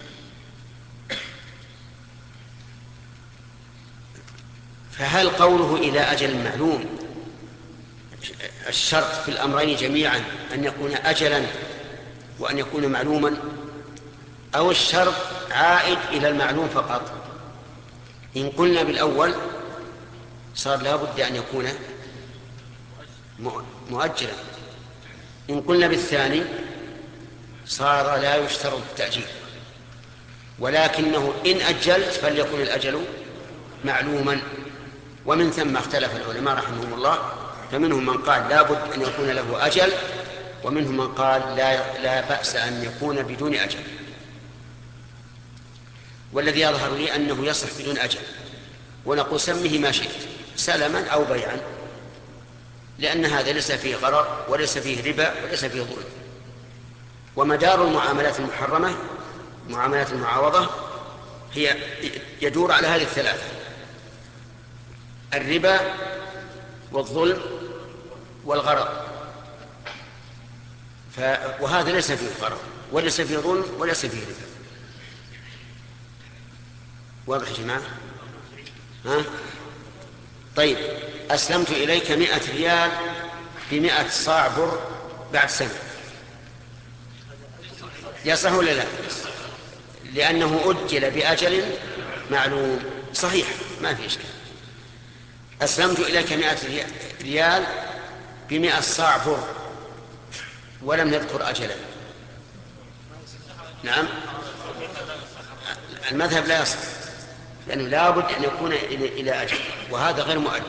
Speaker 1: فهل قوله إلى أجل معلوم الشرط في الأمرين جميعا أن يكون أجلا وأن يكون معلوما، أو الشرط عائد إلى المعلوم فقط؟ إن قلنا بالأول صار لا بد أن يكون مؤجلا، إن قلنا بالثاني صار لا يشترط التأجيل، ولكنه إن أجلت فليكن الأجل معلوما. ومن ثم اختلف العلماء رحمهم الله، فمنهم من قال لا بد أن يكون له أجل، ومنهم من قال لا, لا بأس أن يكون بدون أجل. والذي يظهر لي أنه يصح بدون أجل، ونقول سمه ما شئت، سلما أو بيعا، لأن هذا ليس فيه غرر وليس فيه ربا وليس فيه ظلم. ومدار المعاملات المحرمة معاملات المعاوضة هي يدور على هذه الثلاثة: الربا والظلم والغرر. ف... وهذا ليس فيه غرر وليس فيه ظلم وليس فيه ربا. واضح يا جماعة؟ ها؟ طيب، أسلمت إليك مئة ريال بمئة صاع بر بعد سنة، يصح ولا لا؟ لأنه أجل بأجل معلوم. صحيح، ما في إشكال. أسلمت إليك مئة ريال بمئة صاع بر ولم نذكر أجلا. نعم، المذهب لا يصح، لأنه لا بد أن يكون إلى أجل، وهذا غير مؤجل.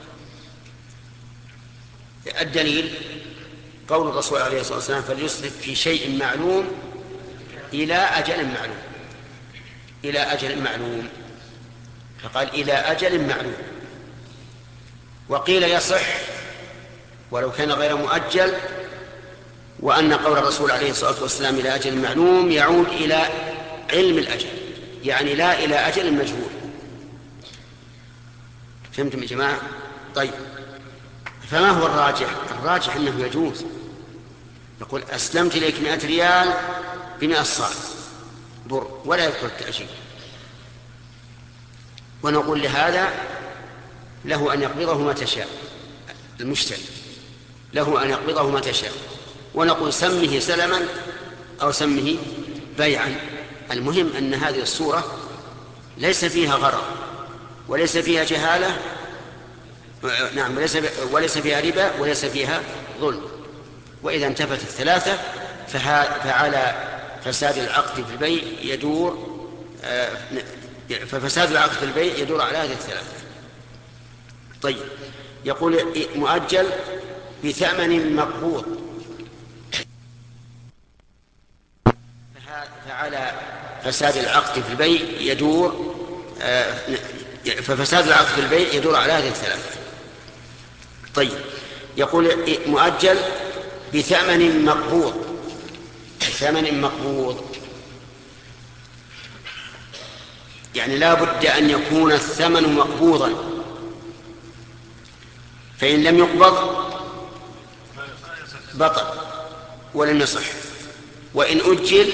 Speaker 1: الدليل قول الرسول عليه الصلاة والسلام: فليسلف في شيء معلوم إلى أجل معلوم. إلى أجل معلوم، فقال إلى أجل معلوم. وقيل يصح ولو كان غير مؤجل، وأن قول الرسول عليه الصلاة والسلام إلى أجل معلوم يعود إلى علم الأجل، يعني لا إلى أجل مجهول. فهمتم يا جماعة؟ طيب، فما هو الراجح؟ الراجح أنه يجوز. يقول أسلمت إليك مئة ريال بمئة صاع بر، ولا يذكر التأجيل. ونقول لهذا له أن يقبضه ما تشاء، المشتري له أن يقبضه ما تشاء، ونقول سمه سلما أو سمه بيعا. المهم أن هذه الصورة ليس فيها غرر وليس فيها جهالة، نعم، وليس وليس فيها ربا وليس فيها ظلم. وإذا انتفت الثلاثة فعلى فساد العقد في البيع يدور ففساد العقد في البيع يدور على هذه الثلاثة. طيب، يقول مؤجل بثمن مقبوض، فعلى فساد العقد في البيع يدور ففساد العقد في البيع يدور على هذه الثلاثة. طيب، يقول مؤجل بثمن مقبوض، ثمن مقبوض يعني لا بد أن يكون الثمن مقبوضا، فإن لم يقبض بطل ولم يصح، وإن أجل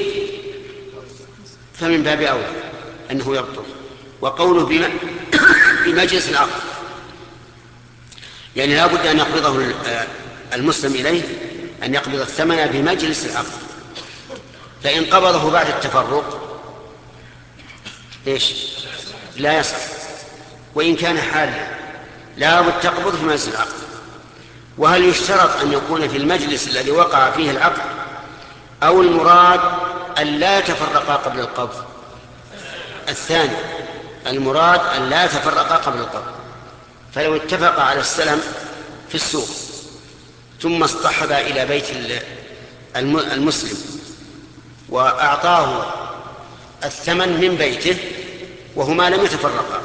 Speaker 1: فمن باب أولى أنه يبطل. وقوله بمجلس العقد يعني لا بد أن يقبضه المسلم إليه، أن يقبض الثمن بمجلس العقد. فإن قبضه بعد التفرق إيش؟ لا يصح. وإن كان حالا لا بد تقبض في مجلس العقد. وهل يشترط أن يكون في المجلس الذي وقع فيه العقد، أو المراد أن لا يتفرقا قبل القبض؟ الثاني، المراد أن لا يتفرقا قبل القبض. فلو اتفقا على السلم في السوق ثم اصطحبا إلى بيت المسلم وأعطاه الثمن من بيته وهما لم يتفرقا،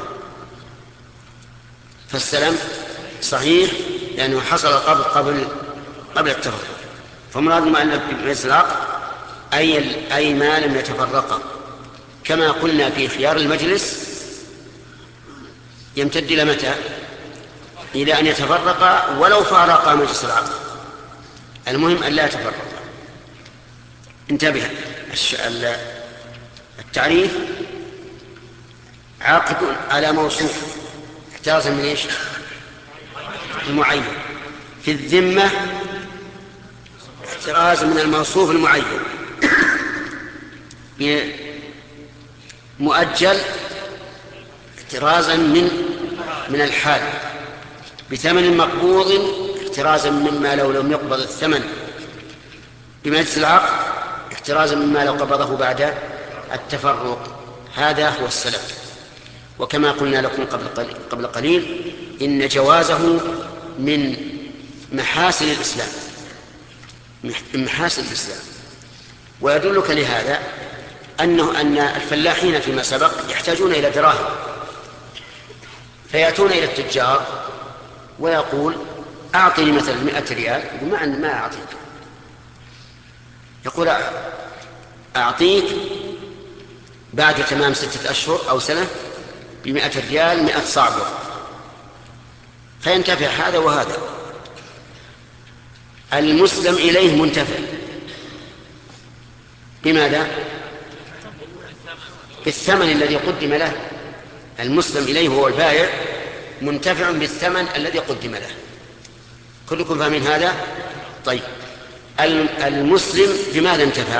Speaker 1: فالسلم صحيح لأنه حصل القبض قبل قبل التفرق. فمراد المؤلف بمجلس العقد أي أي ما لم يتفرقا، كما قلنا في خيار المجلس يمتد إلى متى؟ إلى أن يتفرقا ولو فارقا مجلس العقد. المهم أن لا يتفرقا. انتبه، التعريف عقد على موصوف احترازا من ايش؟ المعين. في الذمة احترازا من الموصوف المعين. مؤجل احترازا من من الحال. بثمن مقبوض احترازا مما لو لم يقبض الثمن. بمجلس العقد احترازا مما لو قبضه بعد التفرق. هذا هو السلف. وكما قلنا لكم قبل قبل قليل إن جوازه من محاسن الإسلام، من محاسن الإسلام. ويدلك لهذا أنه أن الفلاحين فيما سبق يحتاجون إلى دراهم، فيأتون إلى التجار ويقول أعطني مثلا مئة ريال، يقول ما ما أعطيك. يقول أعطيك بعد تمام ستة أشهر أو سنة بمئة ريال مئة صاع بر، فينتفع هذا وهذا. المسلم إليه منتفع بماذا؟ بالثمن الذي قدم له. المسلم إليه هو البائع منتفع بالثمن الذي قدم له. كلكم فاهمين هذا؟ طيب، المسلم بماذا انتفع؟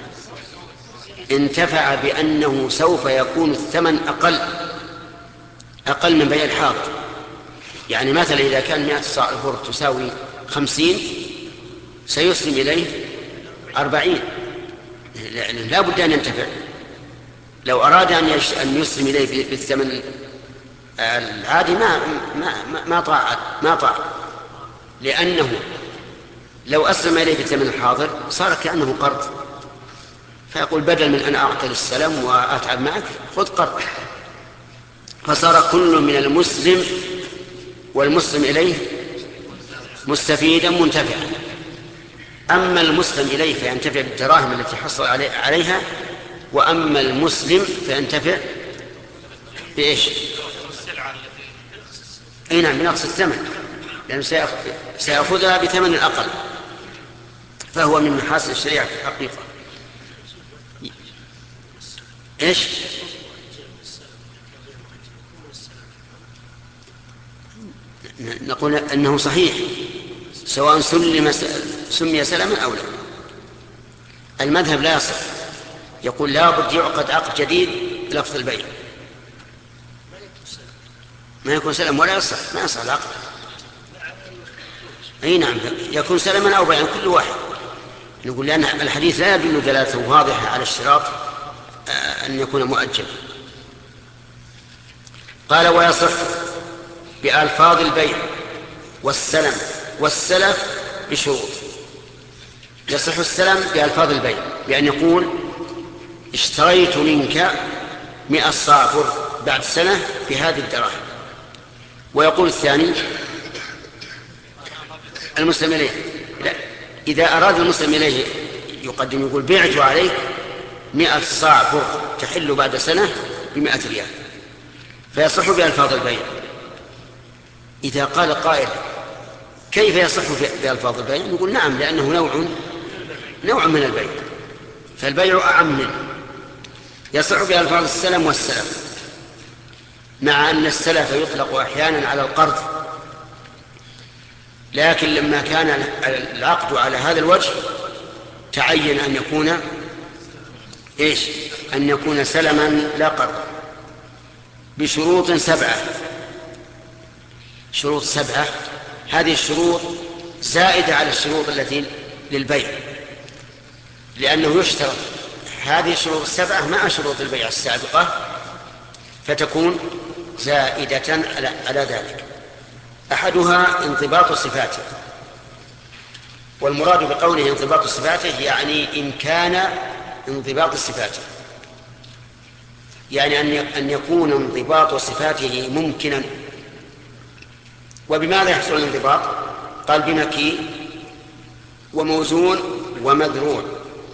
Speaker 1: انتفع بأنه سوف يكون الثمن أقل أقل من بيع الحاضر. يعني مثلا إذا كان مئة صاع البر تساوي خمسين، سيسلم إليه أربعين، لا بد أن ينتفع. لو أراد أن يسلم إليه بالثمن العادي ما ما ما طاع ما طاع لأنه لو أسلم إليه بالثمن الحاضر صار كأنه قرض، فيقول بدل من أن أعطل السلام وأتعب معك خذ قرض. فصار كل من المسلم والمسلم إليه مستفيدا منتفعا. أما المسلم إليه فينتفع بالدراهم التي حصل عليها، وأما المسلم فينتفع بإيش؟ أي نعم بنقص الثمن، لأنه سيأخذها بثمن أقل، فهو من محاسن الشريعة في الحقيقة. إيش؟ نقول أنه صحيح سواء سلم سمي سلما أو لا. المذهب لا يصح، يقول لا بد يعقد عقد جديد لفظ البيع، ما يكون سلم ولا يصح، ما يصح العقد. أي نعم يكون سلما أو بيعا كل واحد. نقول لأن الحديث لا يدل دلالته واضحة على اشتراط أن يكون مؤجل. قال ويصح بألفاظ البيع والسلم والسلف بشروط. يصح السلم بألفاظ البيع بأن يقول اشتريت منك مئة صاع بر بعد سنة بهذه الدراهم، ويقول الثاني المسلم إليه لا، إذا أراد المسلم إليه يقدم يقول بعت عليك مئة صاع بر تحل بعد سنة بمئة ريال، فيصح بألفاظ البيع. إذا قال قائل كيف يصح بألفاظ البيع؟ نقول نعم لأنه نوع نوع من البيع، فالبيع أعم منه. يصح بألفاظ السلم والسلف، مع أن السلف يطلق أحيانا على القرض، لكن لما كان العقد على هذا الوجه تعين أن يكون إيش؟ أن يكون سلما لا قرض بشروط سبعة. شروط سبعة، هذه الشروط زائدة على الشروط التي للبيع، لأنه يشترط هذه الشروط السبعة مع شروط البيع السابقة فتكون زائدة على ذلك. أحدها انضباط صفاته، والمراد بقوله انضباط صفاته يعني إن كان انضباط صفاته، يعني أن يكون انضباط صفاته ممكنا. وبماذا يحصل الانضباط؟ قال بمكيل وموزون ومذروع.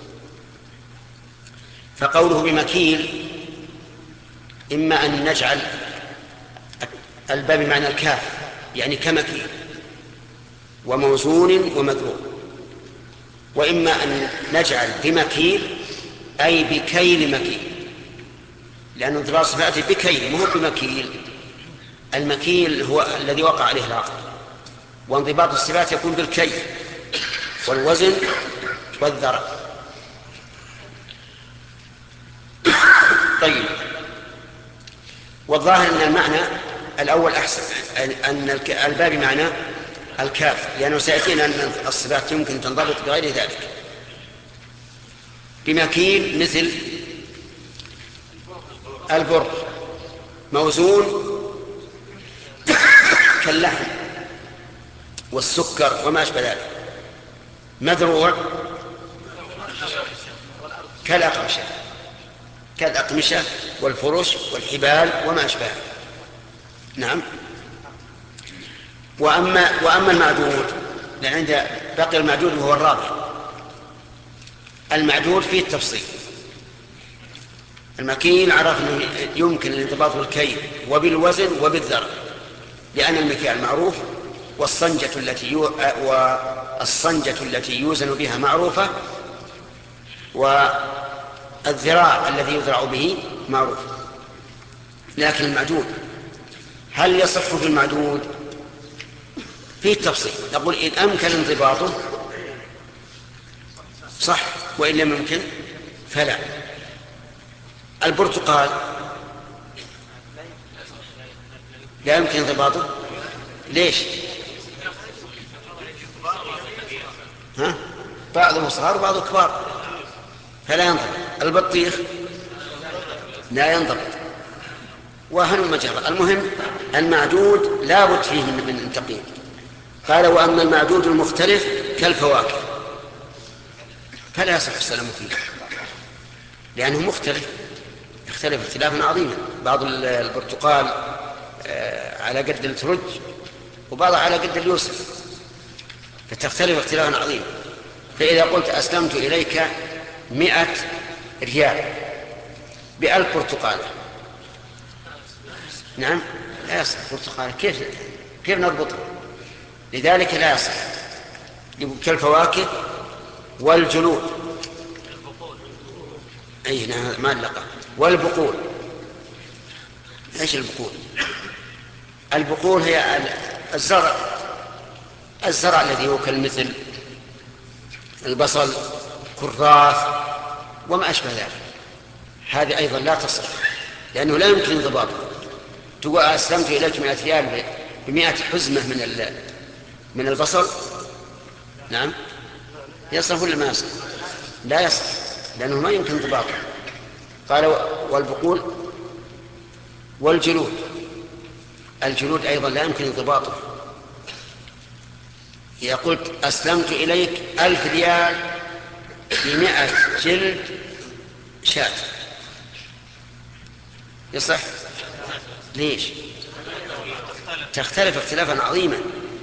Speaker 1: فقوله بمكيل إما أن نجعل الباب بمعنى الكاف يعني كمكيل وموزون ومذروع، وإما أن نجعل بمكيل أي بكيل مكيل، لأن انضباط صفاته بكيل مو بمكيل. المكيل هو الذي وقع عليه العقد، وانضباط الصفات يكون بالكيل والوزن والذرع. طيب، والظاهر أن المعنى الأول أحسن، أن الباب معنى الكاف، لأنه سيأتينا أن الصفات يمكن تنضبط بغير ذلك. بمكيل مثل البر، موزون كاللحم والسكر وما أشبه ذلك، مذروع كالأقمشة كالأقمشة والفرش والحبال وما أشبه. نعم. وأما, وأما المعدود، لأن عند بقي المعدود وهو الرابع. المعدود فيه التفصيل. المكيل عرفنا يمكن الانضباط بالكيل وبالوزن وبالذرع، لأن المكيال معروف، والصنجة التي يو... والصنجة التي يوزن بها معروفة، والذراع الذي يذرع به معروف. لكن المعدود هل يصح في المعدود؟ فيه التفصيل. نقول إن أمكن انضباطه صح، وإن لم يمكن فلا. البرتقال لا يمكن انضباطه، ليش؟ ها؟ بعضهم صغار وبعضهم كبار فلا ينضبط. البطيخ لا ينضبط، وهن المجرة. المهم المعدود لا بد فيه من تقييد. قال وأما المعدود المختلف كالفواكه فلا يصح السلام فيه، لأنه مختلف، يختلف اختلافا عظيما. بعض البرتقال على قد الترج وبعضها على قد اليوسف، فتختلف اختلافا عظيما. فإذا قلت أسلمت إليك مئة ريال بألف برتقال، نعم لا يصح برتقال، كيف كيف نضبطها؟ لذلك لا يصح. كالفواكه والجلود. أي نعم ما اللقى. والبقول. إيش البقول؟ البقول هي الزرع الزرع الذي يؤكل مثل البصل كراث وما أشبه ذلك. هذه أيضا لا تصح لأنه لا يمكن انضباطه. تقول أسلمت إليك مئة ريال بمئة حزمة من من البصل، نعم يصح ولا ما يصح؟ لا يصح لأنه ما يمكن انضباطه. قال والبقول والجلود. الجلود أيضا لا يمكن انضباطه. إذا قلت أسلمت إليك ألف ريال بمئة جلد شاة يصح؟ ليش؟ تختلف اختلافا عظيما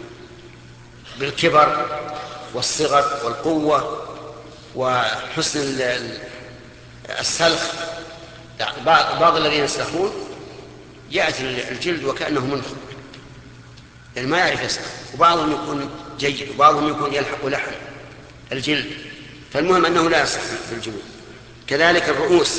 Speaker 1: بالكبر والصغر والقوة وحسن السلخ. بعض الذين يسلخون يأتي الجلد وكأنه منخل يعني ما يعرف يسلخ، وبعضهم يكون جيد وبعضهم يكون يلحق لحم الجلد. فالمهم أنه لا يصح بالجلود. كذلك الرؤوس.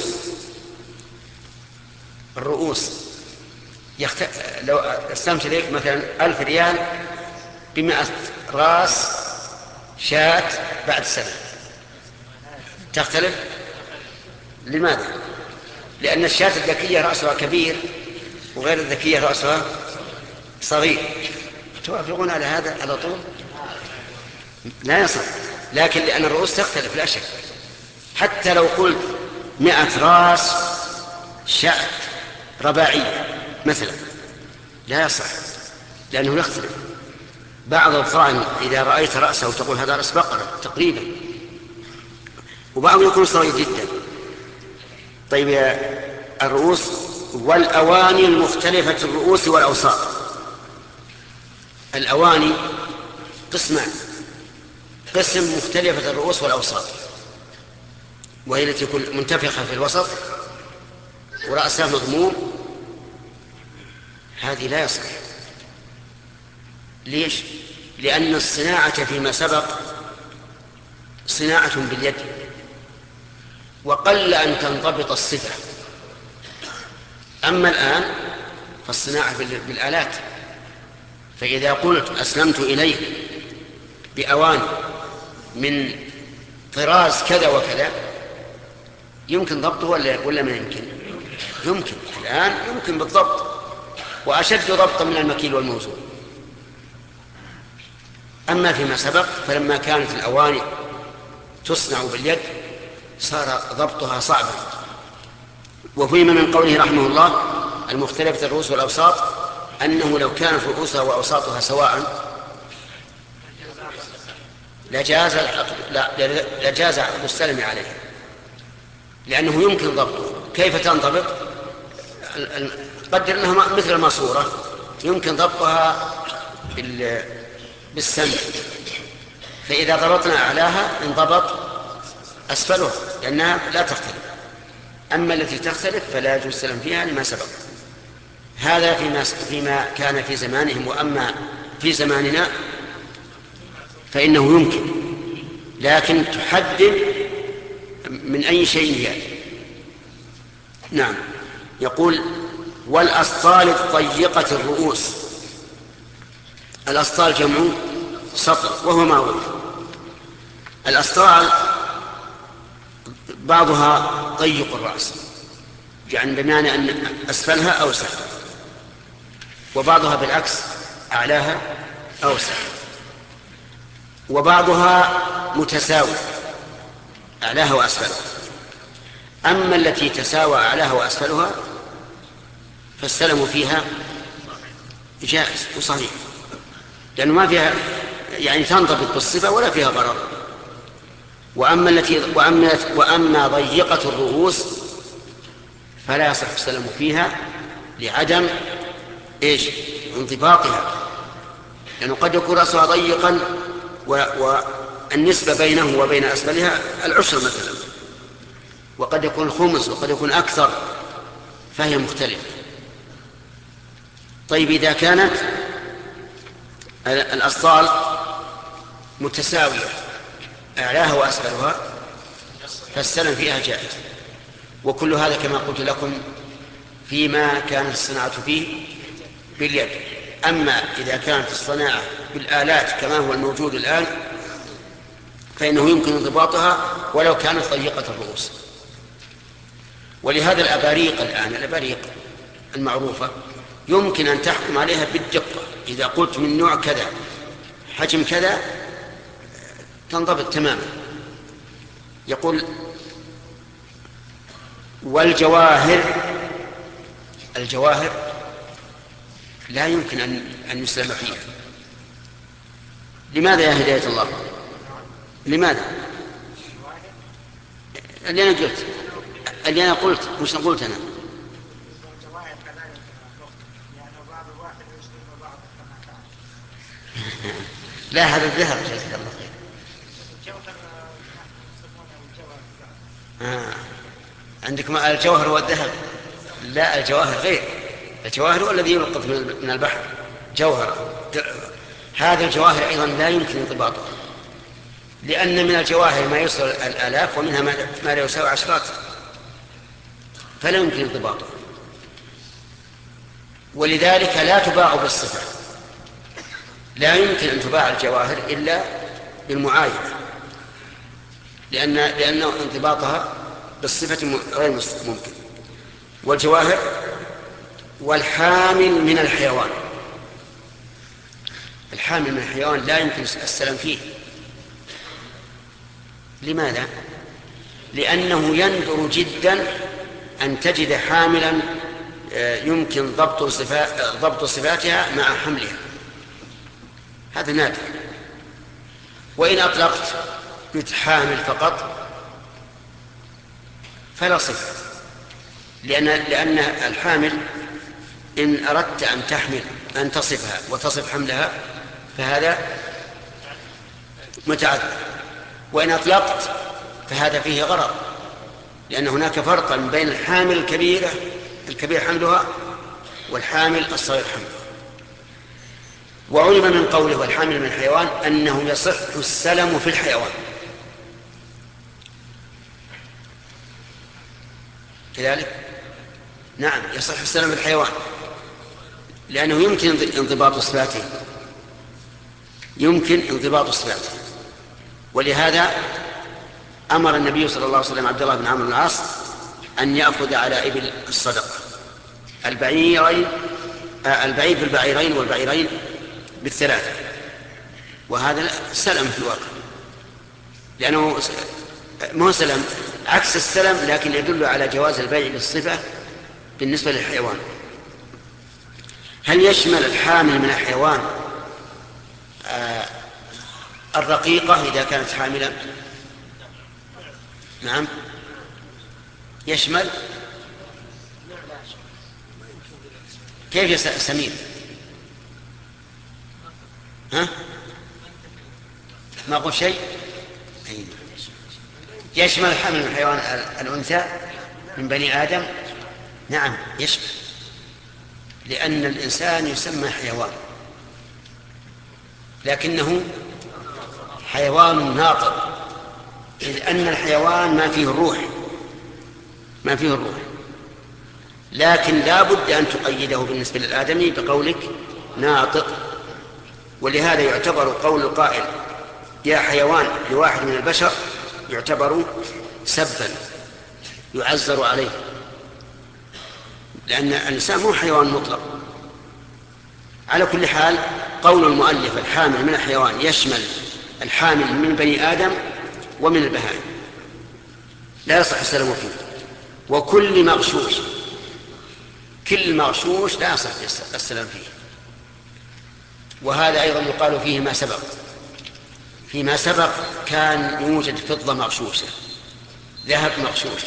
Speaker 1: الرؤوس يخت... لو استمت إليك مثلا ألف ريال بمئة راس شاة بعد سنة تختلف. لماذا؟ لأن الشاة الذكية رأسها كبير وغير الذكية رأسها صغير. توافقون على هذا على طول؟ لا يصح. لكن لأن الرؤوس تختلف لا شك. حتى لو قلت مئة راس شاة رباعية مثلا لا يصح لأنه يختلف. بعض الظان إذا رأيت رأسه تقول هذا رأس بقرة تقريبا، وبعض يكون صغير جدا. طيب الرؤوس والأواني المختلفة الرؤوس والأوساط. الأواني قسمان: قسم مختلفة الرؤوس والأوساط وهي التي تكون منتفخة في الوسط ورأسها مضموم، هذه لا يصح. ليش؟ لأن الصناعة فيما سبق صناعة باليد وقل أن تنضبط الصفة. أما الآن فالصناعة بالآلات. فإذا قلت أسلمت إليك بأوان من طراز كذا وكذا يمكن ضبطه ولا ولا ما يمكن؟ يمكن الآن يمكن بالضبط، وأشد ضبطا من المكيل والموزون. أما فيما سبق فلما كانت الأواني تصنع باليد صار ضبطها صعبا. وفيما من قوله رحمه الله المختلفة الرؤوس والأوساط أنه لو كانت رؤوسها وأوساطها سواء لجاز لجاز عقد السلم عليه لأنه يمكن ضبطه. كيف تنضبط؟ قدر أنها مثل الماسورة يمكن ضبطها بالسمع، فإذا ضبطنا أعلاها انضبط أسفلها لأنها لا تختلف. أما التي تختلف فلا يجوز السلم فيها لما سبق. هذا فيما, فيما كان في زمانهم. وأما في زماننا فإنه يمكن، لكن تحدد من أي شيء هي. نعم. يقول والأسطال الضيقة الرؤوس. الأسطال جمع سطل وهو ما هو. الأسطال بعضها ضيق الرأس يعني بمعنى أن أسفلها أوسع، وبعضها بالعكس أعلاها أوسع، وبعضها متساوي أعلاها وأسفلها. أما التي تساوى أعلاها وأسفلها فالسلم فيها جائز وصحيح لأنه ما فيها يعني تنضبط بالصفة ولا فيها غرر. وأما التي وأما, وأما ضيقة الرؤوس فلا يصح السلم فيها لعدم إيش؟ انضباطها، لأنه قد يكون رأسها ضيقا والنسبة بينه وبين أسفلها العشر مثلا، وقد يكون الخمس وقد يكون أكثر، فهي مختلفة. طيب إذا كانت الأسطال متساوية أعلاها وأسفلها فالسلم فيها جائز. وكل هذا كما قلت لكم فيما كانت الصناعة فيه باليد. أما إذا كانت الصناعة بالآلات كما هو الموجود الآن فإنه يمكن انضباطها ولو كانت ضيقة الرؤوس. ولهذا الأباريق الآن الأباريق المعروفة يمكن أن تحكم عليها بالدقة. إذا قلت من نوع كذا حجم كذا تنضبط تماما. يقول والجواهر الجواهر لا يمكن أن, أن يسلم فيها. لماذا يا هداية الله؟ لماذا؟ اللي أنا قلت اللي أنا قلت مش قلت أنا لا هذا الذهب جزاك الله خير. آه. عندكم الجوهر والذهب؟ لا الجواهر غير. الجواهر هو الذي يلقط من البحر جوهر. هذا الجواهر أيضا لا يمكن انضباطه لأن من الجواهر ما يوصل الآلاف ومنها ما لا يساوي عشرات فلا يمكن انضباطه. ولذلك لا تباع بالصفة. لا يمكن أن تباع الجواهر إلا بالمعاينة لأن لأن انضباطها بالصفة غير ممكن. والجواهر والحامل من الحيوان الحامل من الحيوان لا يمكن السلام فيه. لماذا؟ لأنه يندر جدا أن تجد حاملا يمكن ضبط صفات ضبط صفاتها مع حملها. هذا نادر. وإن أطلقت قلت حامل فقط فلا صفة لأن لأن الحامل إن أردت أن تحمل أن تصفها وتصف حملها فهذا متعذر. وإن أطلقت فهذا فيه غرض لأن هناك فرقا بين الحامل الكبيرة الكبير حملها والحامل الصغير حملها. وعلم من قوله والحامل من الحيوان أنه يصح السلم في الحيوان كذلك. نعم يصح السلم في الحيوان لأنه يمكن انضباط صفاته يمكن انضباط صفاته. ولهذا أمر النبي صلى الله عليه وسلم عبد الله بن عمرو بن العاص أن يأخذ على إبل الصدقة البعيرين البعير بالبعيرين والبعيرين بالثلاثة. وهذا سلم في الواقع لأنه ما هو سلم عكس السلم لكن يدل على جواز البيع بالصفة بالنسبة للحيوان. هل يشمل الحامل من الحيوان آه الرقيقة إذا كانت حاملا؟ نعم يشمل. كيف يا سمير؟ ها؟ ما أقول شيء. يشمل حمل الحيوان الأنثى من بني آدم. نعم يشمل لأن الإنسان يسمى حيوان لكنه حيوان ناطق إذ أن الحيوان ما فيه الروح ما فيه الروح لكن لا بد أن تقيده بالنسبة للآدمي بقولك ناطق. ولهذا يعتبر قول القائل يا حيوان لواحد من البشر يعتبر سبا يعزر عليه لأن الإنسان مو حيوان مطلق. على كل حال قول المؤلف الحامل من الحيوان يشمل الحامل من بني آدم ومن البهائم لا يصح السلام فيه. وكل مغشوش كل مغشوش لا يصح السلام فيه. وهذا أيضا يقال فيه ما سبق. فيما سبق كان يوجد فضة مغشوشة ذهب مغشوش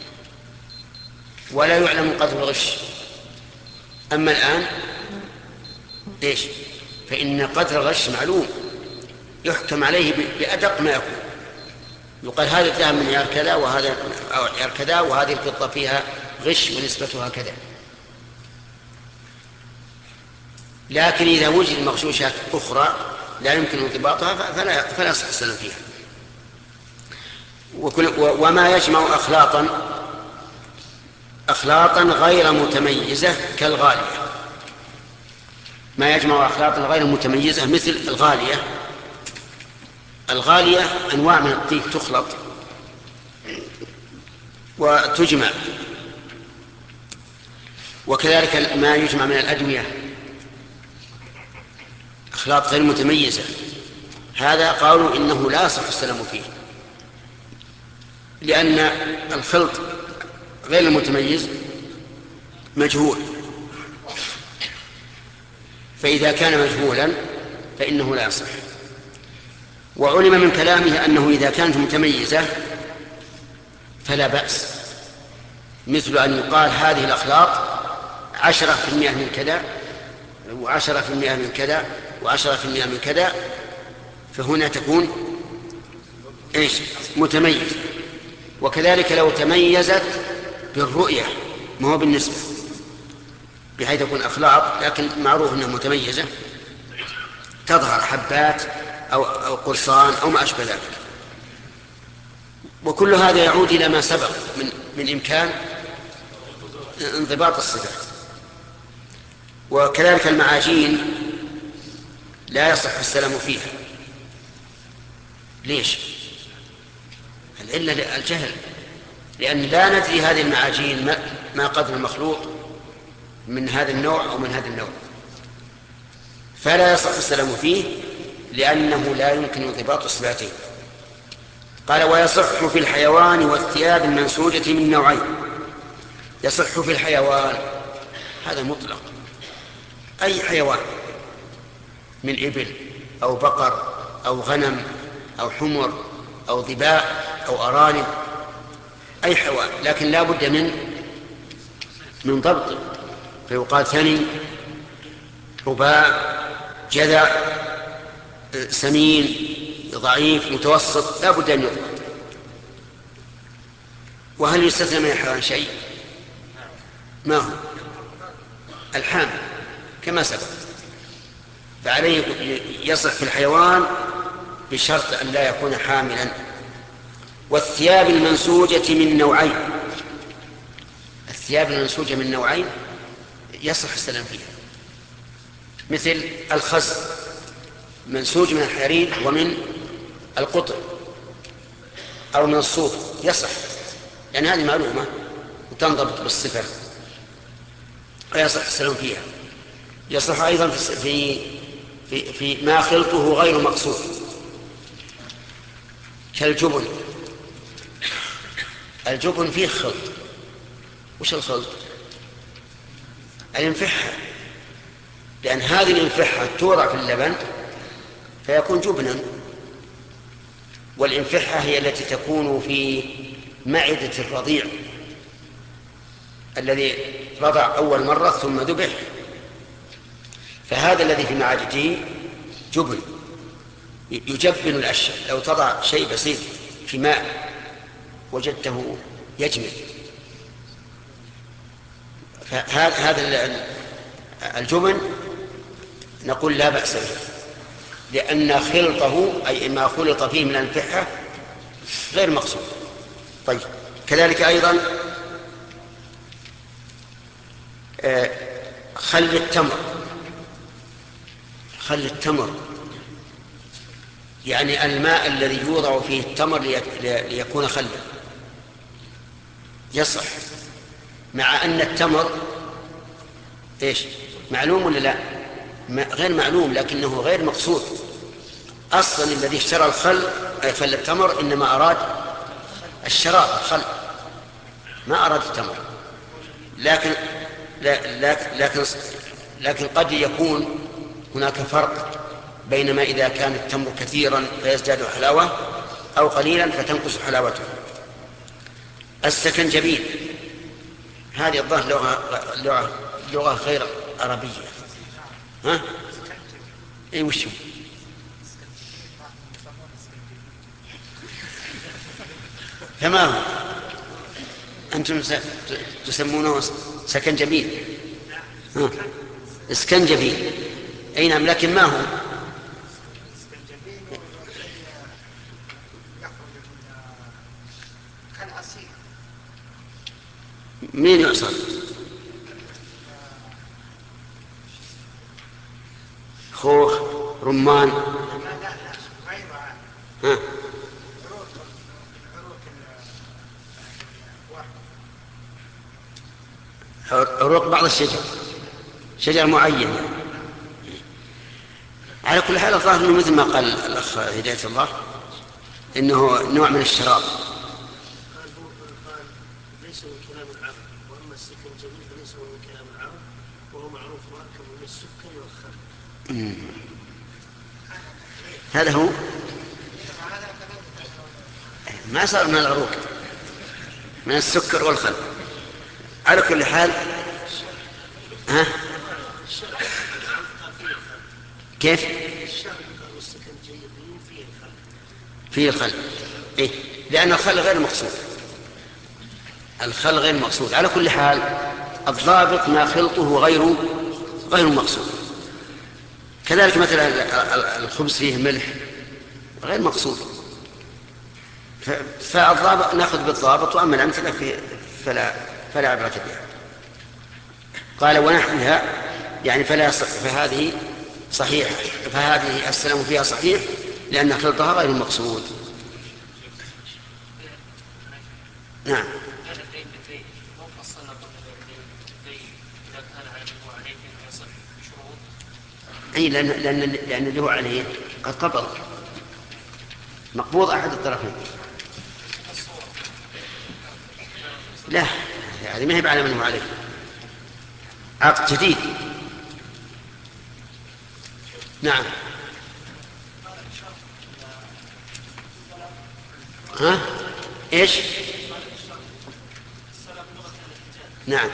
Speaker 1: ولا يعلم قدر الغش. أما الآن إيش؟ فإن قدر الغش معلوم يحكم عليه بأدق ما يكون. يقال هذا الذهب من عيار كذا وهذا عيار كذا وهذه الفضة فيها غش ونسبتها كذا. لكن إذا وجد مغشوشات أخرى لا يمكن انضباطها فلا, فلا يصح السلام فيها. وما يجمع أخلاطا أخلاطا غير متميزة كالغالية، ما يجمع أخلاطا غير متميزة مثل الغالية. الغالية أنواع من الطيب تخلط وتجمع، وكذلك ما يجمع من الأدوية أخلاط غير متميزة، هذا قالوا إنه لا يصح السلام فيه، لأن الخلط غير المتميز مجهول، فإذا كان مجهولا فإنه لا يصح. وعلم من كلامه أنه إذا كانت متميزة فلا بأس، مثل أن يقال هذه الأخلاط عشرة في المئة من كذا وعشرة في المئة من كذا وعشرة في المئة من كذا، فهنا تكون إيش؟ متميز. وكذلك لو تميزت بالرؤية ما هو بالنسبة، بحيث تكون أخلاط لكن معروف أنها متميزة، تظهر حبات أو, أو قرصان أو ما أشبه ذلك. وكل هذا يعود إلى ما سبق من, من إمكان انضباط الصفات. وكذلك المعاجين لا يصح السلام فيها. ليش؟ العلة الجهل، لأن لا ندري هذه المعاجين ما قدر المخلوط من هذا النوع أو من هذا النوع، فلا يصح السلام فيه لأنه لا يمكن انضباط الصفاتين. قال ويصح في الحيوان والثياب المنسوجة من نوعين. يصح في الحيوان هذا مطلق، أي حيوان من إبل أو بقر أو غنم أو حمر أو ضباء أو أرانب، أي حيوان، لكن لا بد من من ضبط، فيقال ثني، رباع، جذع، سمين، ضعيف، متوسط، لا بد أن يضبط. وهل يستثنى من الحيوان شيء؟ ما هو؟ الحامل كما سبق، فعليه يصح في الحيوان بشرط أن لا يكون حاملا. والثياب المنسوجة من نوعين، الثياب المنسوجة من نوعين يصح السلام فيها، مثل الخز منسوج من الحرير ومن القطن أو من الصوف، يصح، يعني هذه معلومة وتنضبط بالصفة ويصح السلام فيها. يصح أيضا في, في, في ما خلطه غير مقصود كالجبن. الجبن فيه خلط. وش الخلط؟ الانفحة، لأن هذه الانفحة توضع في اللبن فيكون جبنا، والانفحة هي التي تكون في معدة الرضيع الذي رضع أول مرة ثم ذبح، فهذا الذي في معدته جبن يجبن الأشياء. لو تضع شيء بسيط في ماء وجدته يجمد، فهذا الجبن نقول لا بأس به، لأن خلطه أي ما خلط فيه من الانفحة غير مقصود. طيب كذلك أيضا خل التمر، خل التمر يعني الماء الذي يوضع فيه التمر ليكون خلا، يصح، مع أن التمر إيش؟ معلوم ولا لا؟ غير معلوم، لكنه غير مقصود. أصلا الذي اشترى الخل أي خل التمر إنما أراد الشراب، الخل، ما أراد التمر. لكن لكن لكن قد يكون هناك فرق بين ما إذا كان التمر كثيرا فيزداد حلاوة أو قليلا فتنقص حلاوته. السكنجبيل هذه الظاهر لغة, لغة, لغة غير عربية. ها؟ اي وش هو؟ كما هو أنتم تسمونه سكنجبيل. ها؟ اسكنجبيل أي نعم، لكن ما هو مين يعصر؟ خوخ، رمان، ها. عروق بعض الشجر، شجر معين. على كل حال الظاهر انه مثل ما قال الاخ هداية الله انه نوع من الشراب.
Speaker 8: ليس من كلام العرب، واما السكر الجميل فليس من كلام العرب، وهو معروف مركب من السكر والخل.
Speaker 1: هذا هو ما صار من العروق، من السكر والخل. على كل حال ها كيف فيه الخل؟ إيه؟ لأن الخل غير مقصود، الخل غير مقصود. على كل حال الضابط ما خلطه غير غير مقصود. كذلك مثلا الخبز فيه ملح غير مقصود، فالضابط نأخذ بالضابط، وأما الأمثلة فلا فلا عبرة بها. قال ونحوها يعني فلا فهذه صحيح، فهذه السلام فيها صحيح لأن خلطها غير مقصود. نعم. أي لأن لأن لأن اللي هو عليه قد قبض مقبوض أحد الطرفين. لا يعني ما هي بعلم منه عليه، عقد جديد. نعم. ها ايش؟ نعم.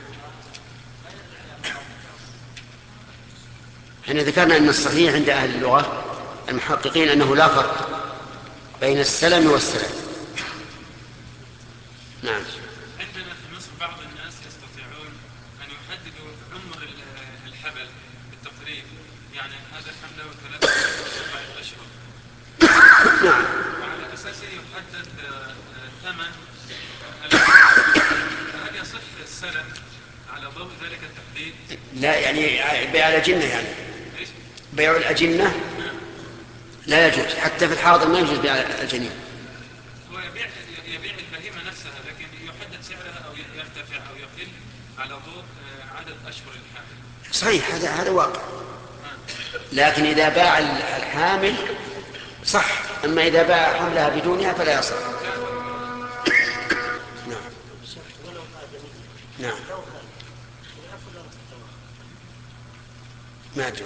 Speaker 1: احنا ذكرنا ان الصحيح عند اهل اللغة المحققين انه لا فرق بين السلم والسلام. نعم.
Speaker 9: عندنا في مصر بعض الناس يستطيعون ان يحددوا عمر الحبل بالتقريب، يعني هذا حمله ثلاثة أربعة أشهر.
Speaker 1: نعم.
Speaker 9: وعلى أساسه يحدد ثمن. هل يصح السلم على ضوء ذلك التحديد؟
Speaker 1: لا يعني بيع الأجنة، يعني بيع الأجنة لا يجوز، حتى في الحاضر ما يجوز بيع الجنين.
Speaker 9: هو يبيع يبيع البهيمة نفسها، لكن يحدد سعرها أو يرتفع أو يقل على ضوء عدد أشهر الحامل.
Speaker 1: صحيح، هذا هذا واقع. لكن إذا باع الحامل صح، أما إذا باع حملها بدونها فلا يصح. نعم. نعم. ما جاء.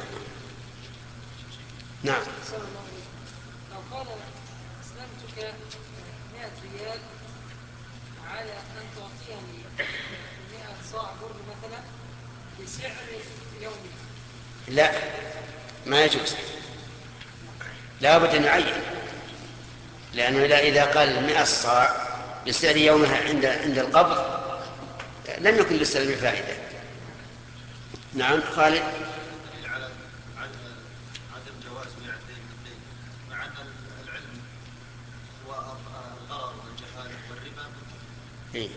Speaker 1: نعم.
Speaker 10: لو قال أسلمتك مئة ريال على أن تعطيني مئة صاع بر مثلا بسعر يومي.
Speaker 1: لا ما يجوز، لا بد أن يعين، لأنه إذا قال مئة صاع بسعر يومها عند عند القبض لم يكن للسلم فائدة. نعم. خالد.
Speaker 11: على عدم جواز بيع الدين بالدين، مع أن العلم والغرر والجهالة والربا.
Speaker 1: إيه؟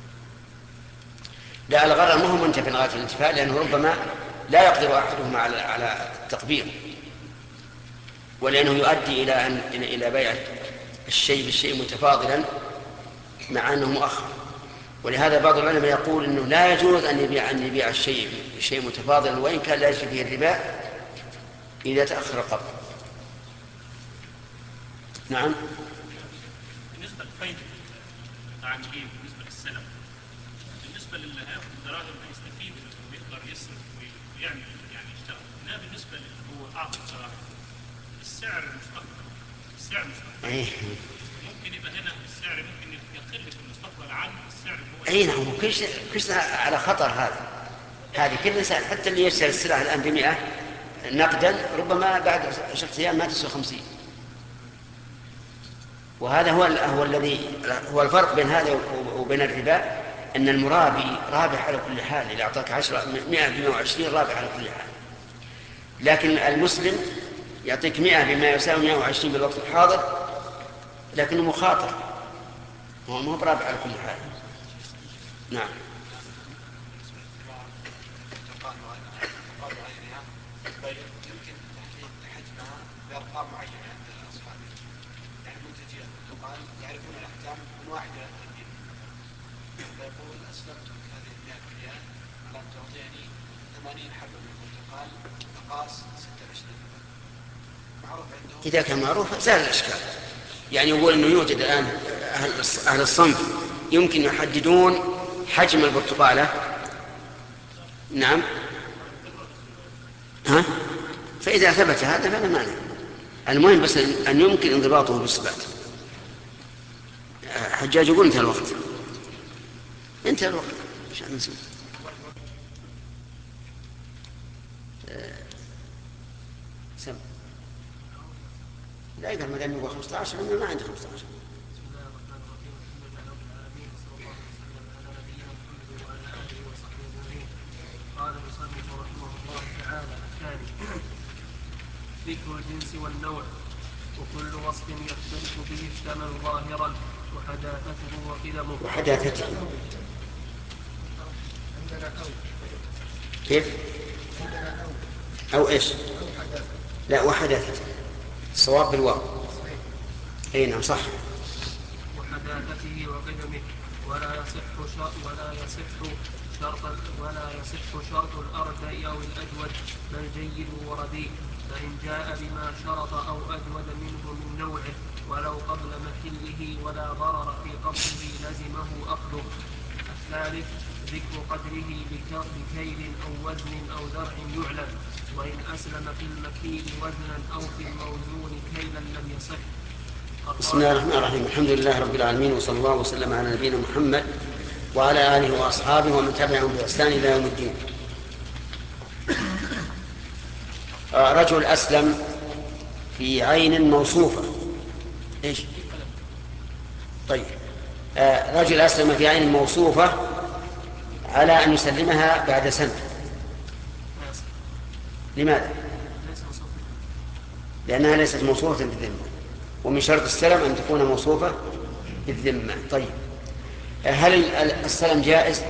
Speaker 1: لا، الغرر ما هو منتفع غاية الانتفاع، لأنه ربما لا يقدر أحدهما على على التقدير، ولأنه يؤدي إلى أن إلى بيع الشيء بالشيء متفاضلا مع أنه مؤخر. ولهذا بعض العلماء يقول أنه لا يجوز أن يبيع أن يبيع الشيء بشيء متفاضلا وإن كان لا يجري فيه الربا إذا تأخر القبض. نعم.
Speaker 12: بالنسبة للفايدة عن جيب، بالنسبة للسلم، بالنسبة للي هياخد دراهم يستفيد ويقدر يصرف ويعمل يعني يشتغل. لا، بالنسبة اللي هو أعطى صراحة السعر المستقبل، السعر المستقبل ممكن يبقى هنا السعر ممكن يقل في المستقبل عن السعر اللي هو.
Speaker 1: أي نعم. كل شيء كل شيء على خطر. هذا هذه كل إنسان حتى اللي يشتري السلعة الآن بمئة نقدا ربما بعد عشرة أيام ما تسوى خمسين. وهذا هو هو الذي هو الفرق بين هذا وبين الربا، أن المرابي رابح على كل حال. إذا أعطاك عشرة مئة بمئة وعشرين رابح على كل حال. لكن المسلم يعطيك مئة بما يساوي مئة وعشرين بالوقت الحاضر، لكنه مخاطر، هو مو برابع على كل حال. نعم.
Speaker 13: يمكن تحديد حجمها بأرقام معينة عند الأصحاب، يعني منتجي البرتقال يعرفون الأحجام من واحد إلى ثلاثين، فيقول أسلمتك هذه المئة ريال على أن تعطيني ثمانين حبة من البرتقال أقاس ستة وعشرين. معروف عندهم.
Speaker 1: إذا كان معروف زال الإشكال. يعني يقول إنه يوجد الآن أهل الصنف يمكن يحددون حجم البرتقالة. نعم. ها؟ فإذا ثبت هذا فلا مانع. المهم بس أن يمكن انضباطه بالإثبات. حجاج يقول انتهى الوقت. انتهى الوقت. مش نسوي. سم. لا يقدر ما دام يقول خمسة عشر أنا ما عندي خمسة عشر.
Speaker 14: قال المصنف رحمه الله تعالى: الثاني ذكر الجنس والنوع، وكل وصف يختلف به اشتمل ظاهرا وحداثته وقدمه.
Speaker 1: وحداثته كيف؟ أو إيش؟ لا وحداثته الصواب بالواو. أي نعم صح.
Speaker 14: وحداثته وقدمه ولا يصح شرط ولا يصح شرط ولا يصح شرط الأردى أو الأجود بل جيد ورديء، فإن جاء بما شرط أو أجود منه من نوعه ولو قبل محله ولا ضرر في قبضه لزمه أخذه. الثالث ذكر قدره بكيل أو وزن أو زرع يعلم، وإن أسلم في المكيل وزنا أو في الموزون كيلا لم يصح.
Speaker 1: بسم الله الرحمن الرحيم. الحمد لله رب العالمين، وصلى الله وسلم على نبينا محمد وعلى آله وأصحابه ومن تبعهم بإحسان إلى يوم الدين. رجل أسلم في عين موصوفة. إيش؟ طيب. رجل أسلم في عين موصوفة على أن يسلمها بعد سنة. لماذا؟ لأنها ليست موصوفة بالذمة، ومن شرط السلم أن تكون موصوفة بالذمة. طيب، هل السلم جائز؟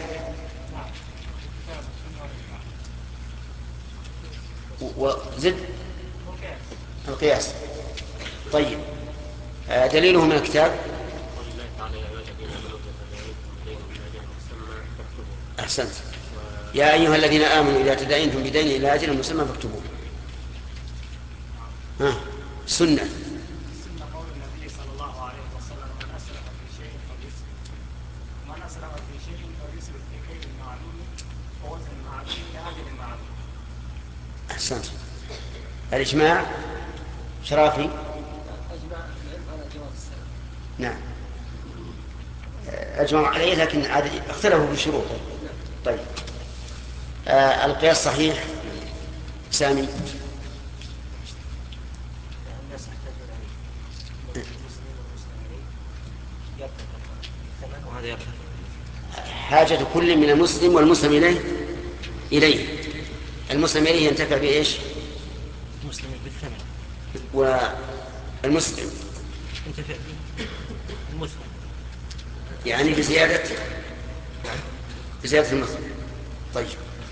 Speaker 1: وزد القياس. طيب، دليله من الكتاب. أحسنت. يا أيها الذين آمنوا إذا تداينتم بدين إلى أجل مسمى فاكتبوه. ها سنة. أحسنت. الإجماع شرافي. نعم أجمع عليه، لكن اختلفوا بالشروط. طيب، آه القياس صحيح. سامي. حاجة كل من المسلم والمسلم إليه إليه المسلم إليه ينتفع بإيش؟
Speaker 15: المسلم بالثمن،
Speaker 1: والمسلم
Speaker 15: ينتفع بالمسلم،
Speaker 1: يعني بزيادة بزيادة المسلم. طيب،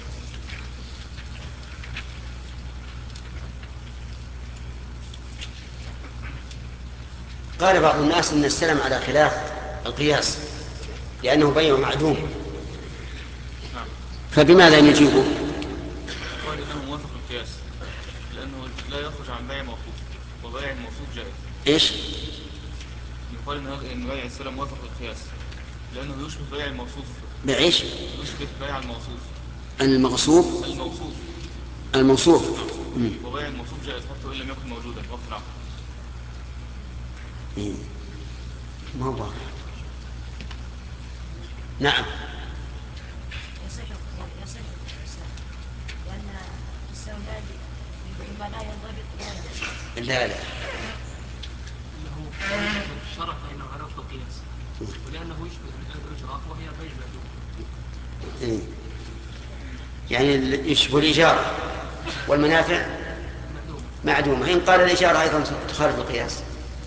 Speaker 1: قال بعض الناس إن السلم على خلاف القياس لأنه بيع معدوم، فبماذا نجيبه؟
Speaker 9: قال إنه موافق القياس لأنه لا يخرج عن بيع موصوف، وبيع الموصوف جائز.
Speaker 1: إيش؟
Speaker 9: يقال إن بيع السلم موافق القياس لأنه يشبه بيع الموصوف.
Speaker 1: بعيش؟
Speaker 9: يشبه بيع الموصوف.
Speaker 1: المغصوب؟
Speaker 9: الموصوف.
Speaker 1: الموصوف.
Speaker 9: وبيع الموصوف جائز حتى وإن لم يكن موجودا وقت العقد.
Speaker 1: ما هو واضح. نعم.
Speaker 16: يصح يصح لأن السوداء بما لا ينضبط.
Speaker 1: لا لا.
Speaker 14: أنه شرط أنه على وفق القياس، ولأنه يشبه الإجراء وهي بيع معدوم.
Speaker 1: يعني يشبه الإيجار والمنافع معدومة. إن قال الإشارة أيضا تخالف القياس.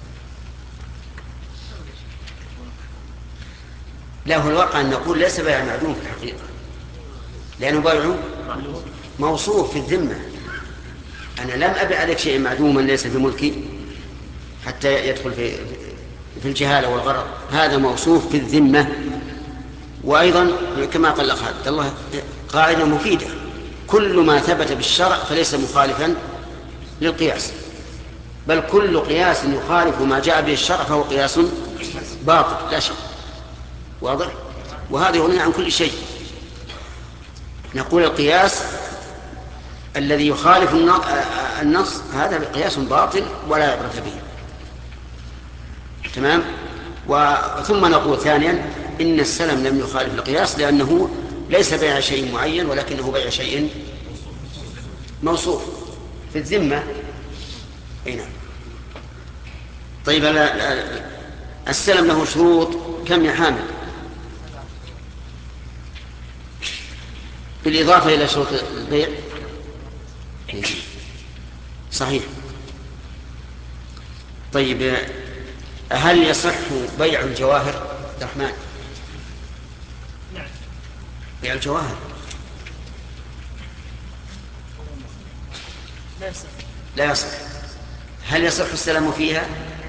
Speaker 1: لا، هو الواقع أن نقول ليس بيع معدوم في الحقيقة، لأنه بيع موصوف في الذمة. أنا لم أبع عليك شيء معدوما ليس في ملكي حتى يدخل في في الجهالة والغرر، هذا موصوف في الذمة. وأيضا كما قال الأخ عبد الله قاعدة مفيدة: كل ما ثبت بالشرع فليس مخالفا للقياس، بل كل قياس يخالف ما جاء به الشرع فهو قياس باطل لا شك. واضح؟ وهذا يغني عن كل شيء. نقول القياس الذي يخالف النص هذا قياس باطل ولا عبرة به. تمام؟ وثم نقول ثانيا إن السلم لم يخالف القياس لأنه ليس بيع شيء معين ولكنه بيع شيء موصوف في الذمة. أي نعم. طيب السلم له شروط كم يا حامد؟ بالإضافة إلى شروط البيع. صحيح. طيب هل يصح بيع الجواهر عبد الرحمن؟
Speaker 10: نعم.
Speaker 1: بيع الجواهر
Speaker 10: لا يصح.
Speaker 1: لا يصح. هل يصح السلام فيها؟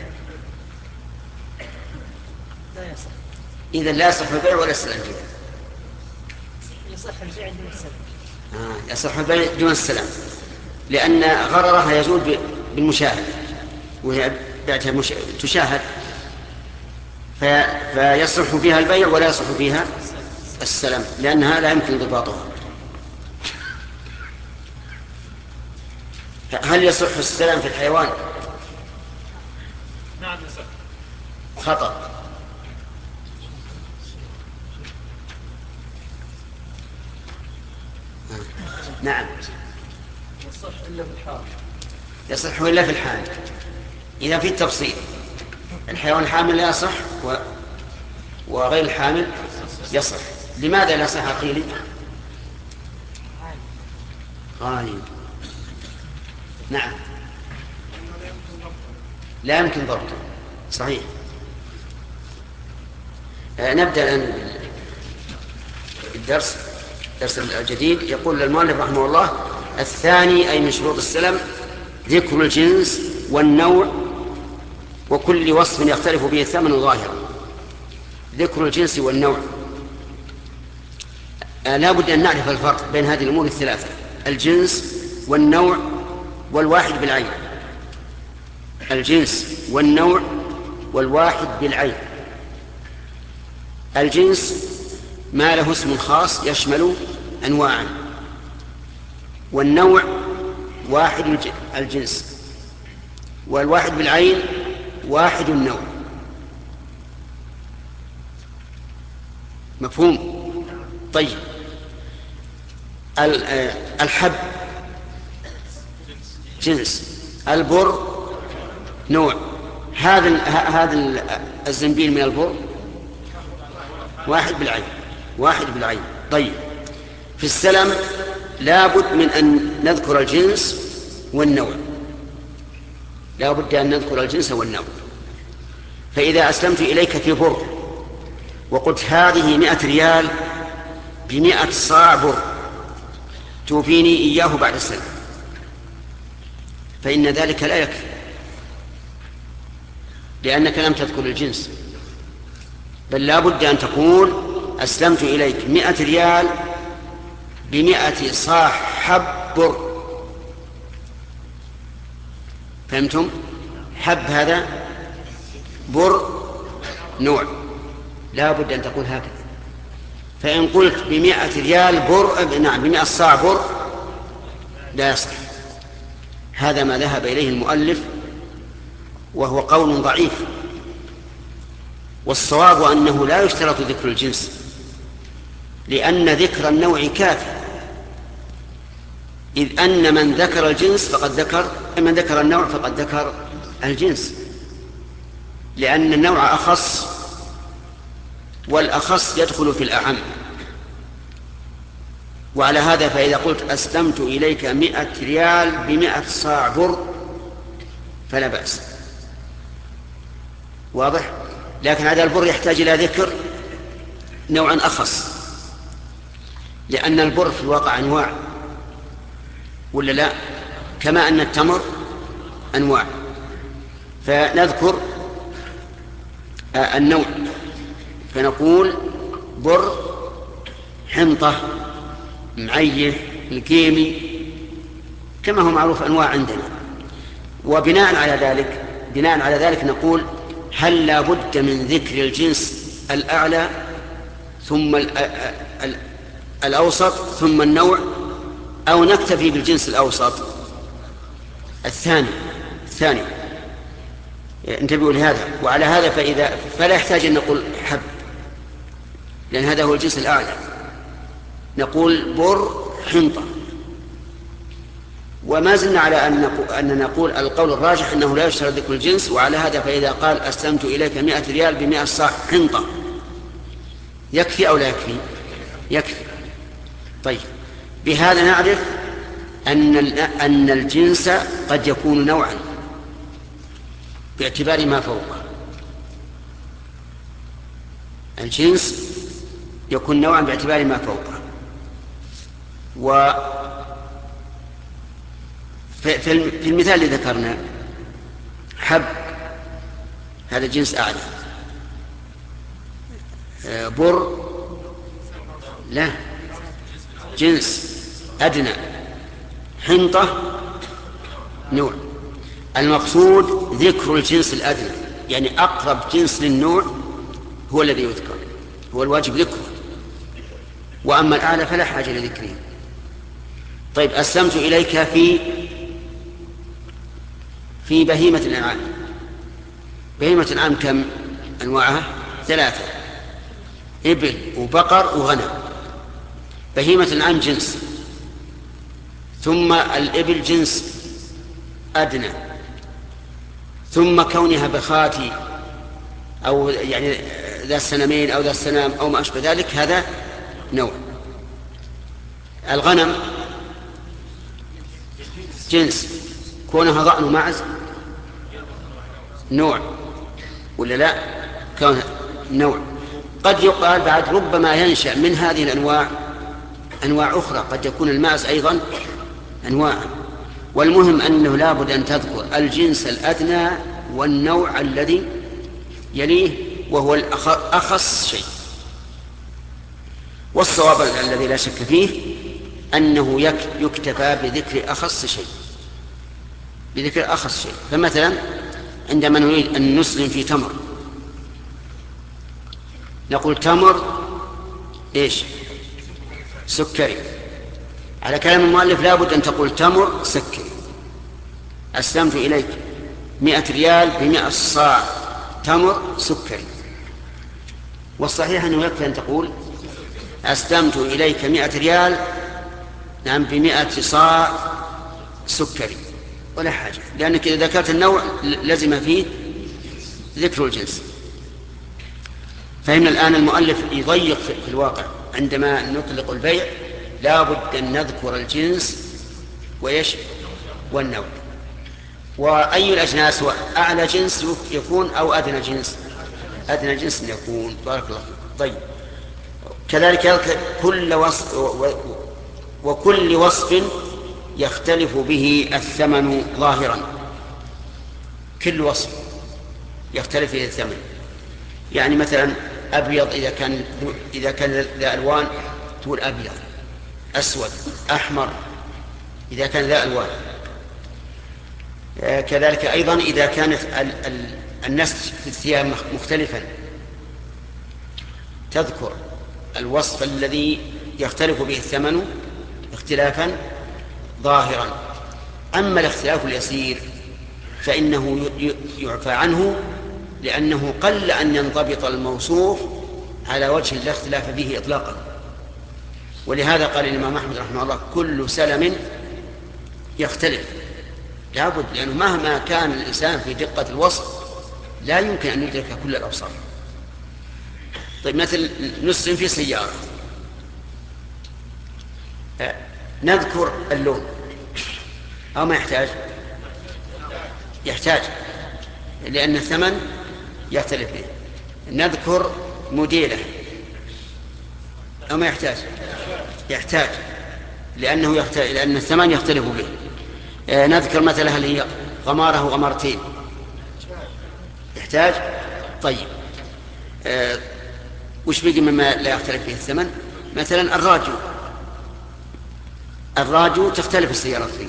Speaker 10: لا يصح.
Speaker 1: إذا لا يصح البيع ولا السلام فيها.
Speaker 10: يصح البيع دون السلام.
Speaker 1: آه يصح البيع دون السلام لأن غررها يزول بالمشاهد، وهي بيعتها مش... تشاهد، في... فيصح فيها البيع ولا يصح فيها السلام لأنها لا يمكن ضباطها. هل يصح السلام في الحيوان؟
Speaker 12: نعم يصح.
Speaker 1: خطأ. نعم.
Speaker 2: يصح إلا في الحال.
Speaker 1: يصح إلا في الحال. إذا في التفصيل الحيوان الحامل لا يصح و... وغير الحامل يصح. لماذا لا يصح قيل؟ غالب. نعم لا يمكن ضبطه. صحيح. آه نبدأ الآن الدرس الدرس الجديد. يقول المؤلف رحمه الله: الثاني أي من شروط السلم ذكر الجنس والنوع وكل وصف يختلف به الثمن ظاهرا. ذكر الجنس والنوع. آه لا بد أن نعرف الفرق بين هذه الأمور الثلاثة: الجنس والنوع والواحد بالعين. الجنس والنوع والواحد بالعين. الجنس ما له اسم خاص يشمل أنواعا، والنوع واحد الجنس، والواحد بالعين واحد النوع. مفهوم؟ طيب الحب جنس، البر نوع. هذا هذا الزنبيل من البر واحد بالعين واحد بالعين. طيب في السلم لا بد من أن نذكر الجنس والنوع، لا بد أن نذكر الجنس والنوع. فإذا أسلمت إليك في بر وقلت هذه مئة ريال بمئة صاع بر توفيني إياه بعد السلم، فإن ذلك لا يكفي لأنك لم تذكر الجنس، بل لا بد أن تقول أسلمت إليك مئة ريال بمئة صاع حب بر. فهمتم؟ حب هذا بر نوع، لا بد أن تقول هكذا. فإن قلت بمئة ريال بر نعم بمئة صاع بر لا يصح. هذا ما ذهب إليه المؤلف وهو قول ضعيف، والصواب أنه لا يشترط ذكر الجنس لأن ذكر النوع كافي، إذ أن من ذكر الجنس فقد ذكر من ذكر النوع فقد ذكر الجنس، لأن النوع أخص والأخص يدخل في الأعم. وعلى هذا فإذا قلت أسلمت إليك مئة ريال بمئة صاع بر فلا بأس، واضح؟ لكن هذا البر يحتاج إلى ذكر نوع أخص، لأن البر في الواقع أنواع ولا لا؟ كما أن التمر أنواع، فنذكر النوع فنقول بر حنطة معيه الكيمي كما هو معروف أنواع عندنا. وبناء على ذلك بناء على ذلك نقول هل لا بد من ذكر الجنس الأعلى ثم الأوسط ثم النوع، أو نكتفي بالجنس الأوسط الثاني الثاني انتبهوا لهذا. وعلى هذا فإذا فلا يحتاج أن نقول حب، لأن هذا هو الجنس الأعلى، نقول بر حنطة. وما زلنا على أن نقول, أن نقول القول الراجح أنه لا يشترط ذكر الجنس. وعلى هذا فإذا قال أسلمت إليك مئة ريال بمئة صاع حنطة يكفي أو لا يكفي؟ يكفي. طيب، بهذا نعرف أن أن الجنس قد يكون نوعا باعتبار ما فوقه. الجنس يكون نوعا باعتبار ما فوقه. و في المثال الذي ذكرنا حب هذا جنس أعلى، بر لا جنس أدنى، حنطة نوع. المقصود ذكر الجنس الأدنى، يعني أقرب جنس للنوع هو الذي يذكر، هو الواجب ذكره، وأما الأعلى فلا حاجة لذكره. طيب، أسلمت إليك في في بهيمة الأنعام. بهيمة الأنعام كم أنواعها؟ ثلاثة: إبل وبقر وغنم. بهيمة الأنعام جنس، ثم الإبل جنس أدنى، ثم كونها بخاتي أو يعني ذا السنمين أو ذا السنام أو ما أشبه ذلك هذا نوع. الغنم جنس، كونها ضأن معز نوع ولا لا؟ كونها نوع. قد يقال بعد ربما ينشأ من هذه الأنواع أنواع أخرى، قد يكون المعز أيضا أنواع. والمهم أنه لابد أن تذكر الجنس الأدنى والنوع الذي يليه وهو الأخص شيء. والصواب الذي لا شك فيه أنه يكتفى بذكر أخص شيء بذكر أخص شيء. فمثلا عندما نريد أن نسلم في تمر نقول تمر إيش؟ سكري. على كلام المؤلف لابد أن تقول تمر سكري. أسلمت إليك مئة ريال بمئة صاع تمر سكري. والصحيح أنه يكفي أن تقول أسلمت إليك مئة ريال نعم بمئة صاع سكري، ولا حاجة، لأنك إذا ذكرت النوع لازم فيه ذكر الجنس. فهمنا الآن المؤلف يضيق في الواقع عندما نطلق البيع، لابد أن نذكر الجنس ويش والنوع. وأي الأجناس وأعلى جنس يكون أو أدنى جنس أدنى جنس يكون. بارك الله فيك. طيب، كذلك كل وصف وكل وصف يختلف به الثمن ظاهرا. كل وصف يختلف به الثمن، يعني مثلا أبيض إذا كان إذا كان ذا ألوان تقول أبيض، أسود، أحمر إذا كان ذا ألوان. كذلك أيضا إذا كانت النسج في الثياب مختلفا تذكر الوصف الذي يختلف به الثمن اختلافا ظاهرا. أما الاختلاف اليسير فإنه يعفى عنه، لأنه قل أن ينضبط الموصوف على وجه لا اختلاف به إطلاقا. ولهذا قال الإمام أحمد رحمه الله كل سلم يختلف، لابد، لأنه مهما كان الإنسان في دقة الوصف لا يمكن أن يدرك كل الأوصاف. طيب، مثل نسلم في سيارة، نذكر اللون أو ما يحتاج؟ يحتاج، لأن الثمن يختلف به. نذكر موديله أو ما يحتاج؟ يحتاج، لأنه يحتاج، لأن الثمن يختلف به. آه نذكر مثلا هل هي غمارة أو غمارتين؟ يحتاج. طيب آه وش بقي مما لا يختلف به الثمن؟ مثلا الراجو، الراجو تختلف السيارات فيه،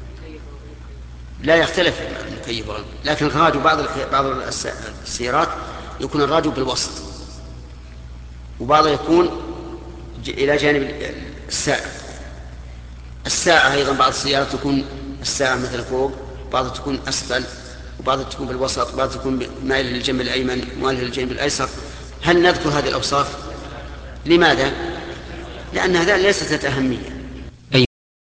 Speaker 1: لا يختلف المكيف، لكن الراجو بعض بعض السيارات يكون الراجو بالوسط، وبعضه يكون إلى جانب السائق. الساعة أيضا بعض السيارات تكون الساعة مثل فوق، بعضها تكون أسفل، وبعضها تكون بالوسط، بعضها تكون مائل للجنب الأيمن ومائل للجنب الأيسر. هل نذكر هذه الأوصاف؟ لماذا؟ لأن هذا ليست ذات أهمية،